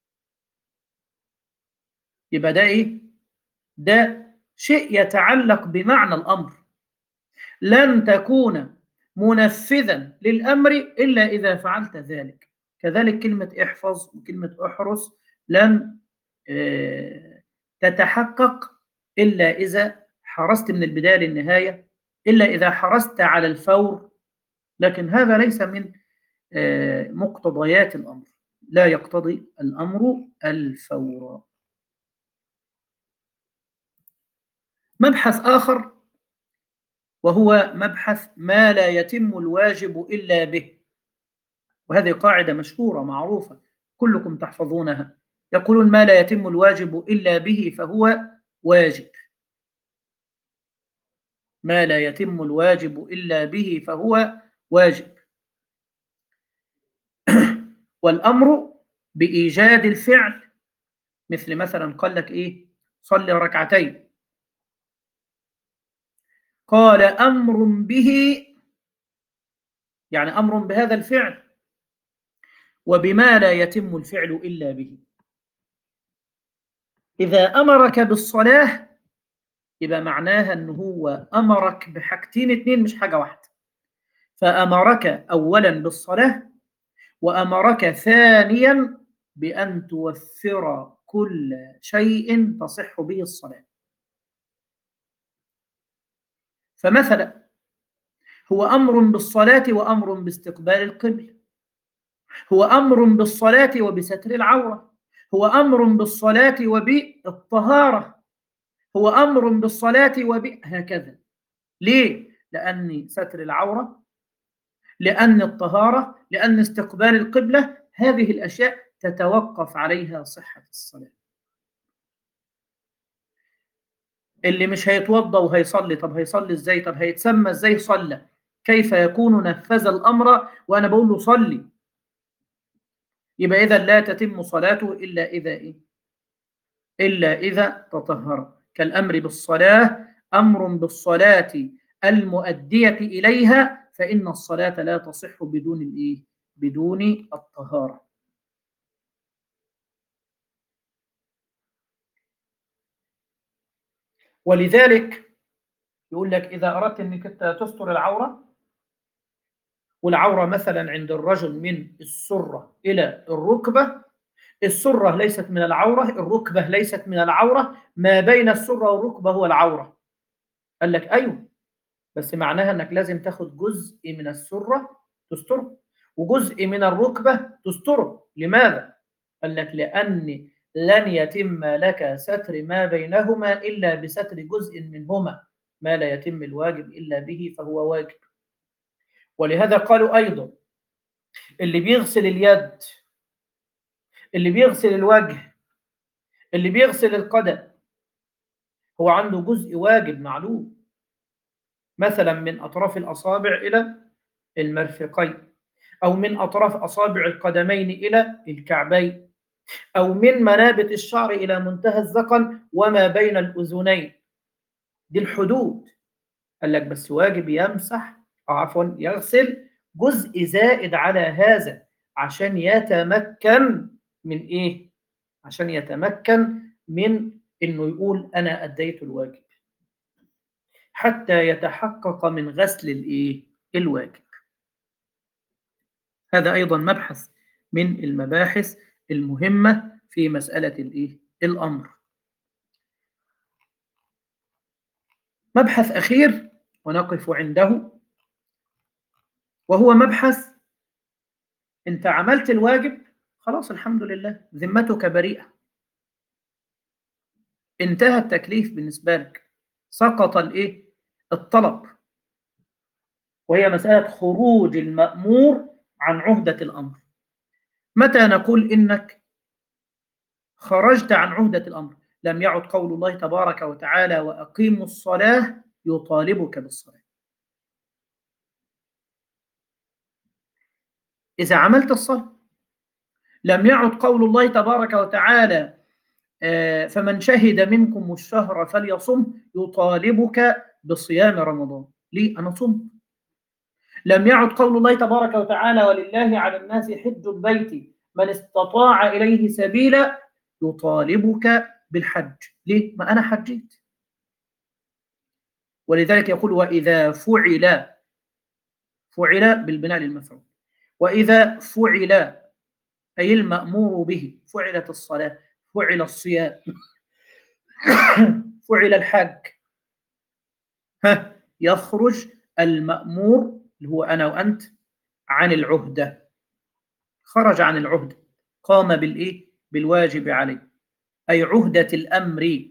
يبقى ده إيه؟ ده شيء يتعلق بمعنى الأمر، لن تكون منفذا للأمر إلا إذا فعلت ذلك. كذلك كلمة احفظ وكلمة احرس لن تتحقق إلا إذا حرصت من البداية للنهاية، إلا إذا حرصت على الفور، لكن هذا ليس من مقتضيات الأمر، لا يقتضي الأمر الفور. مبحث آخر وهو مبحث ما لا يتم الواجب إلا به، وهذه قاعدة مشهورة معروفة كلكم تحفظونها. يقولون ما لا يتم الواجب إلا به فهو واجب، ما لا يتم الواجب إلا به فهو واجب. والأمر بإيجاد الفعل، مثل مثلا قال لك إيه؟ صلي ركعتين، قال أمر به، يعني أمر بهذا الفعل، وبما لا يتم الفعل إلا به. إذا أمرك بالصلاة يبقى معناها أنه هو أمرك بحاجتين اتنين مش حاجة واحدة، فأمرك أولا بالصلاة، وأمرك ثانيا بأن توفر كل شيء تصح به الصلاة. فمثلا هو أمر بالصلاة وأمر باستقبال القبل، هو أمر بالصلاة وبستر العورة، هو أمر بالصلاة وبالطهارة، هو أمر بالصلاة وب هكذا. ليه؟ لأن ستر العورة، لأن الطهارة، لأن استقبال القبلة، هذه الأشياء تتوقف عليها صحة الصلاة. اللي مش هيتوضى وهيصلي، طب هيصلي ازاي؟ طب هيتسمى ازاي صلى؟ كيف يكون نفذ الأمر وأنا بقول له صلي؟ يبقى إذا لا تتم صلاته إلا إذا إيه؟ إلا إذا تطهر. كالأمر بالصلاة، أمر بالصلاة المؤدية إليها، فإن الصلاة لا تصح بدون الإيه؟ بدون الطهارة. ولذلك يقول لك إذا أردت أنك تستر العورة، والعورة مثلا عند الرجل من السرة إلى الركبة، السرة ليست من العورة، الركبة ليست من العورة، ما بين السرة والركبة هو العورة. قال لك أيوه، بس معناها أنك لازم تاخد جزء من السرة تستره وجزء من الركبة تستره. لماذا؟ قال لك لأن لن يتم لك ستر ما بينهما إلا بستر جزء منهما، ما لا يتم الواجب إلا به فهو واجب. ولهذا قالوا أيضا اللي بيغسل اليد، اللي بيغسل الوجه، اللي بيغسل القدم، هو عنده جزء واجب معلوم، مثلا من أطراف الأصابع إلى المرفقين، أو من أطراف أصابع القدمين إلى الكعبين، أو من منابت الشعر إلى منتهى الذقن وما بين الأذنين. دي الحدود. قال لك بس واجب يمسح، عفوا يغسل جزء زائد على هذا عشان يتمكن من إيه؟ عشان يتمكن من إنه يقول أنا أديت الواجب، حتى يتحقق من غسل الإيه؟ الواجب. هذا أيضا مبحث من المباحث المهمة في مسألة الإيه؟ الأمر. مبحث أخير ونقف عنده، وهو مبحث أنت عملت الواجب خلاص الحمد لله، ذمتك بريئة، انتهى التكليف بالنسبة لك، سقط الإيه؟ الطلب، وهي مسألة خروج المأمور عن عهدة الأمر. متى نقول إنك خرجت عن عهدة الأمر؟ لم يعد قول الله تبارك وتعالى وأقيموا الصلاة يطالبك بالصلاة. إذا عملت الصلاة. لم يعد قول الله تبارك وتعالى فمن شهد منكم الشهر فليصم يطالبك بصيام رمضان. ليه؟ أنا صمت. لم يعد قول الله تبارك وتعالى ولله على الناس حج البيت من استطاع إليه سبيلا يطالبك بالحج. ليه؟ ما أنا حجيت. ولذلك يقول وإذا فعل، فعل بالبناء للمفعول، وإذا فعل أي المأمور به، فعلت الصلاة، فعل الصيام، فعل الحج، ها يخرج المأمور اللي هو أنا وأنت عن العهدة، خرج عن العهدة، قام بالإيه؟ بالواجب عليه، أي عهدة الأمر،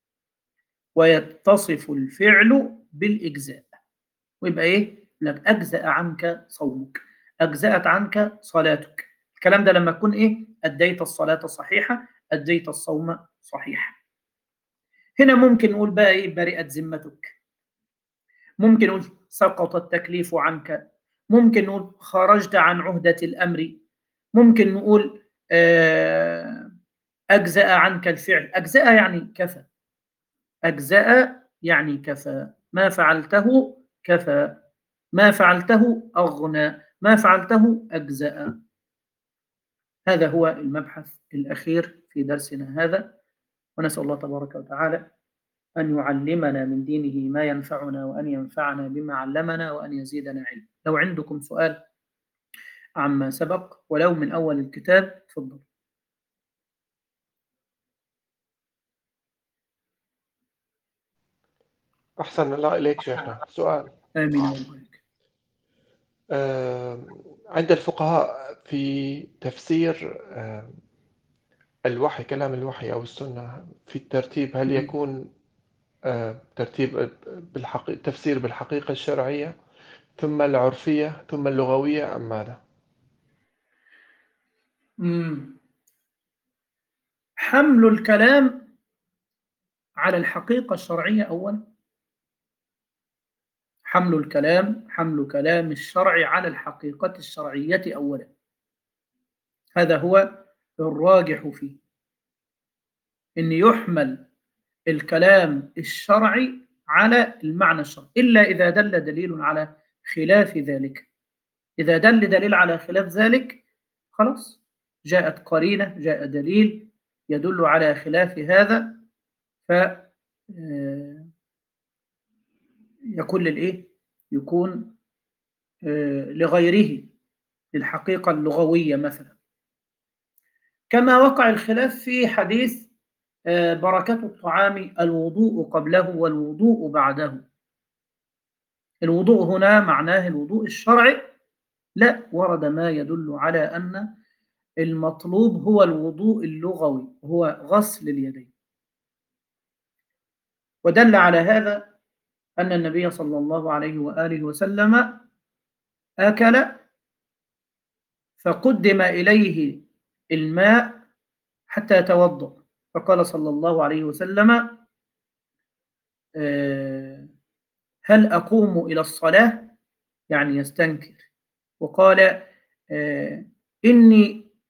ويتصف الفعل بالإجزاء. ويبقى إيه؟ لك أجزأ عنك صومك، أجزأت عنك صلاتك. الكلام ده لما تكون إيه؟ أديت الصلاة صحيحة، أديت الصوم صحيحا. هنا ممكن نقول بقى إيه؟ برئت ذمتك، ممكن نقول سقط التكليف عنك، ممكن نقول خرجت عن عهدة الأمر، ممكن نقول أجزأ عنك الفعل. أجزأ يعني كفى، أجزأ يعني كفى، ما فعلته كفى، ما فعلته أغنى، ما فعلته أجزأ. هذا هو المبحث الأخير في درسنا هذا، ونسأل الله تبارك وتعالى أن يعلمنا من دينه ما ينفعنا، وأن ينفعنا بما علمنا، وأن يزيدنا علم. لو عندكم سؤال عما سبق ولو من أول الكتاب تفضل. أحسن الله إليك شيخنا. سؤال. آمين. آه عند الفقهاء في تفسير آه الوحي، كلام الوحي أو السنة في الترتيب، هل يكون آه ترتيب بالحقيقة، تفسير بالحقيقة الشرعية ثم العرفية ثم اللغوية أم ماذا؟ مم. حمل الكلام على الحقيقة الشرعية أولا، حمل الكلام حمل كلام الشرع على الحقيقة الشرعية أولا، هذا هو الراجح فيه، أن يحمل الكلام الشرعي على المعنى الشرعي، إلا إذا دل دليل على خلاف ذلك. إذا دل دليل على خلاف ذلك خلاص، جاءت قرينة، جاء دليل يدل على خلاف هذا، ف يكون للإيه؟ يكون لغيره، للحقيقة اللغوية مثلا، كما وقع الخلاف في حديث بركة الطعام الوضوء قبله والوضوء بعده. الوضوء هنا معناه الوضوء الشرعي؟ لا، ورد ما يدل على أن المطلوب هو الوضوء اللغوي، هو غسل اليدين. ودل على هذا أن النبي صلى الله عليه وآله وسلم أكل فقدم إليه الماء حتى يتوضأ، فقال صلى الله عليه وسلم هل أقوم إلى الصلاة؟ يعني يستنكر، وقال إني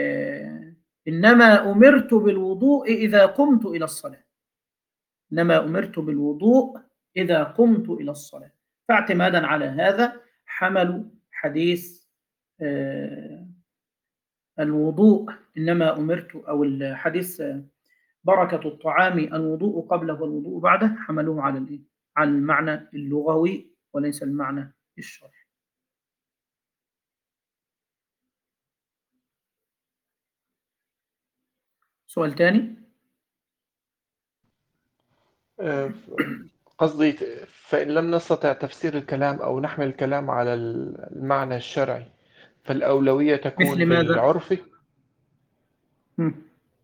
إنما أمرت بالوضوء إذا قمت إلى الصلاة، إنما أمرت بالوضوء إذا قمت إلى الصلاة. فاعتمادا على هذا حملوا حديث الوضوء إنما أمرت، أو الحديث بركة الطعام الوضوء قبله والوضوء بعده، حملوه على الإيه؟ على المعنى اللغوي وليس المعنى الشرعي. سؤال تاني؟ قصدي فإن لم نستطع تفسير الكلام أو نحمل الكلام على المعنى الشرعي فالأولوية تكون مثل ماذا؟ للعرف. م.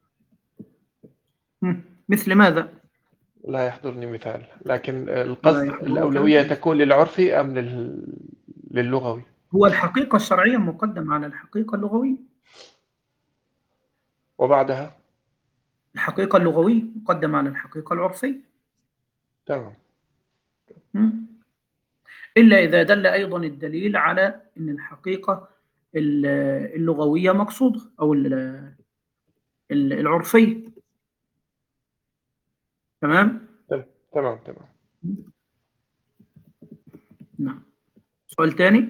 م. مثل ماذا؟ لا يحضرني مثال، لكن القصد الأولوية تكون للعرف أم للغوي؟ هو الحقيقة الشرعية مقدم على الحقيقة اللغوية، وبعدها الحقيقة اللغوية مقدم على الحقيقة العرفية. تمام. إلا إذا دل أيضا الدليل على أن الحقيقة اللغوية مقصودة أو العرفية. تمام؟ تمام تمام. نعم. سؤال تاني.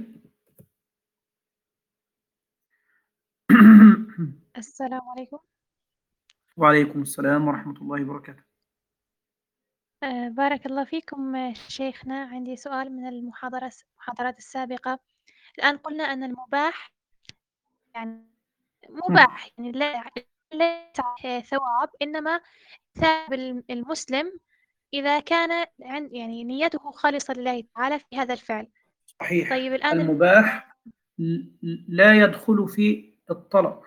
السلام عليكم. وعليكم السلام ورحمة الله وبركاته. آه، بارك الله فيكم آه، شيخنا. عندي سؤال من المحاضرة المحاضرات السابقة. الآن قلنا أن المباح يعني مباح، يعني لا ليس عليه ثواب، إنما ثواب المسلم إذا كان عن يعني نيته خالصة لله تعالى في هذا الفعل. صحيح. طيب الآن الم... المباح لا يدخل في الطلب.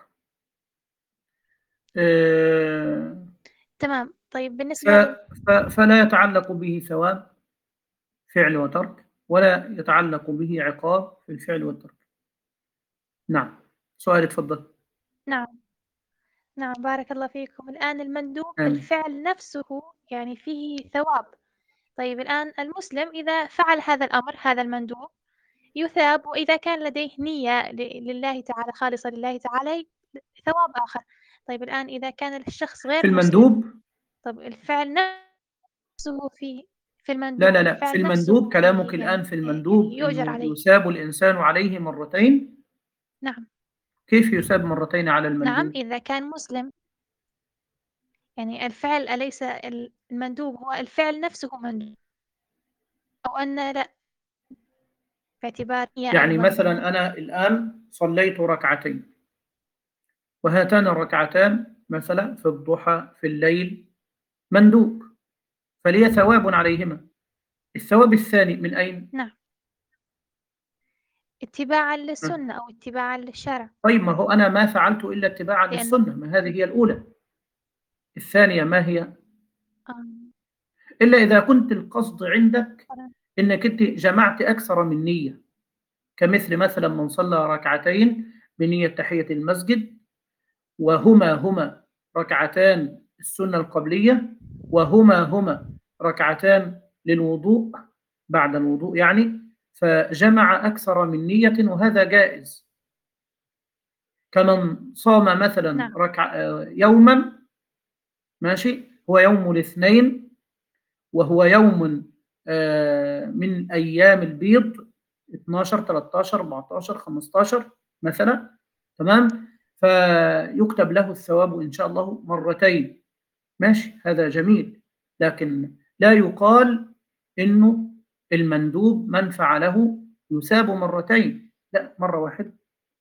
آه، تمام. طيب ف... بالنسبة لل... ف... فلا يتعلق به ثواب فعل وترك، ولا يتعلق به عقاب في الفعل والترك. نعم. سؤال اتفضل. نعم نعم بارك الله فيكم. الآن المندوب آمين. الفعل نفسه يعني فيه ثواب. طيب الآن المسلم إذا فعل هذا الأمر، هذا المندوب، يثاب، وإذا كان لديه نية ل- لله تعالى خالصة لله تعالى ثواب آخر. طيب الآن إذا كان الشخص في غير مسلم، المندوب. طب الفعل نفسه في في لا المندوب، لا لا، في الفعل المندوب نفسه كلامك فيه الآن يعني في يعني المندوب يؤجر إنه عليه. يثاب الإنسان عليه مرتين. نعم كيف يثاب مرتين على نعم. المندوب؟ إذا كان مسلم، يعني الفعل أليس المندوب هو الفعل نفسه مندوب، أو أن لا باعتبار هي يعني أيضا مندوب. مثلا أنا الآن صليت ركعتين، وهاتان الركعتان مثلا في الضحى في الليل مندوب، فلي ثواب عليهما. الثواب الثاني من أين؟ نعم، اتباعا للسنة أو اتباعا للشرع. طيب ما هو أنا ما فعلت إلا اتباعا لأنه للسنة، ما هذه هي الأولى. الثانية ما هي؟ آم، إلا إذا كنت القصد عندك مثلاً- إنك أنت جمعت أكثر من نية، كمثل مثلا من صلى ركعتين بنية تحية المسجد، وهما هما ركعتان السنة القبلية، وهما هما ركعتان للوضوء بعد الوضوء يعني، فجمع أكثر من نية وهذا جائز. كمن صام مثلا نعم ركع يوما، ماشي، هو يوم الاثنين، وهو يوم آه، من أيام البيض اثناشر ثلاثة عشر أربعة عشر خمسة عشر مثلا. تمام. فيكتب له الثواب إن شاء الله مرتين. ماشي، هذا جميل. لكن لا يقال إنه المندوب من فعله يثاب مرتين، لا، مرة واحدة.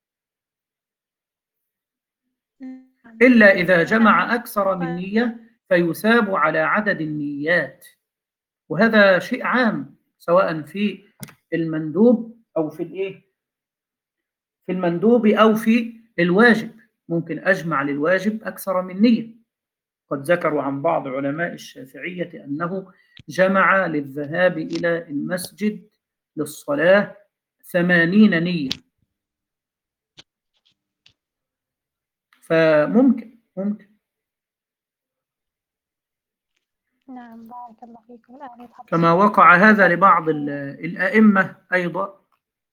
نعم. إلا طيب إذا مثلا جمع أكثر من سؤال. نية فيثاب على عدد النيات، وهذا شيء عام سواء في المندوب أو في الإيه، في المندوب أو في الواجب. ممكن أجمع للواجب أكثر من نية. قد ذكروا عن بعض علماء الشافعية أنه جمع للذهاب إلى المسجد للصلاة ثمانين نية. فممكن ممكن نعم بارك الله فيكم. الآن يظهر كما الصوت. وقع هذا إذا لبعض الأئمة أيضا.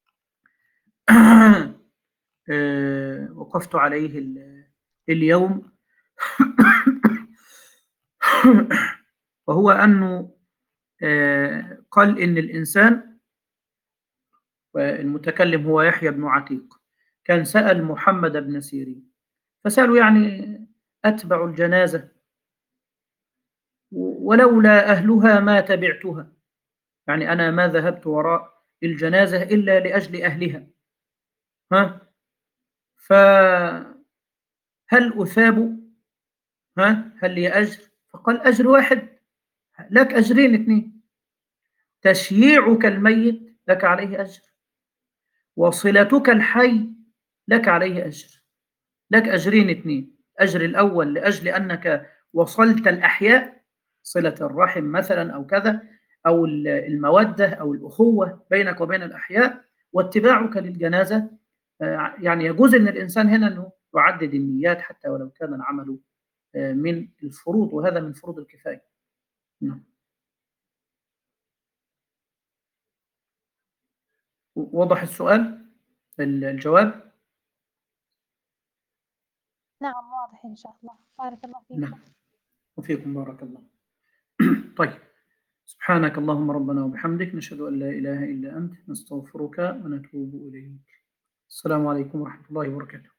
وقفت عليه اليوم، وهو أنه قال إن الإنسان، والمتكلم هو يحيى بن عتيق، كان سأل محمد بن سيرين، فسألوا يعني أتبع الجنازة ولولا أهلها ما تبعتها، يعني أنا ما ذهبت وراء الجنازة إلا لأجل أهلها، ها، فهل أثاب؟ ها، هل لي أجر؟ فقال أجر واحد، لك أجرين اثنين. تشييعك الميت لك عليه أجر، وصلتك الحي لك عليه أجر. لك أجرين اثنين. أجر الأول لأجل أنك وصلت الأحياء، صلة الرحم مثلا أو كذا، أو المودة أو الأخوة بينك وبين الأحياء، واتباعك للجنازة. يعني يجوز أن الإنسان هنا أنه يعدد النيات حتى ولو كان العمل من الفروض، وهذا من فروض الكفاية. نعم. وضح السؤال، الجواب. نعم واضح إن شاء الله. بارك الله فيكم. نعم، وفيكم بارك الله. طيب، سبحانك اللهم ربنا وبحمدك، نشهد أن لا إله إلا أنت، نستغفرك ونتوب إليك. السلام عليكم ورحمة الله وبركاته.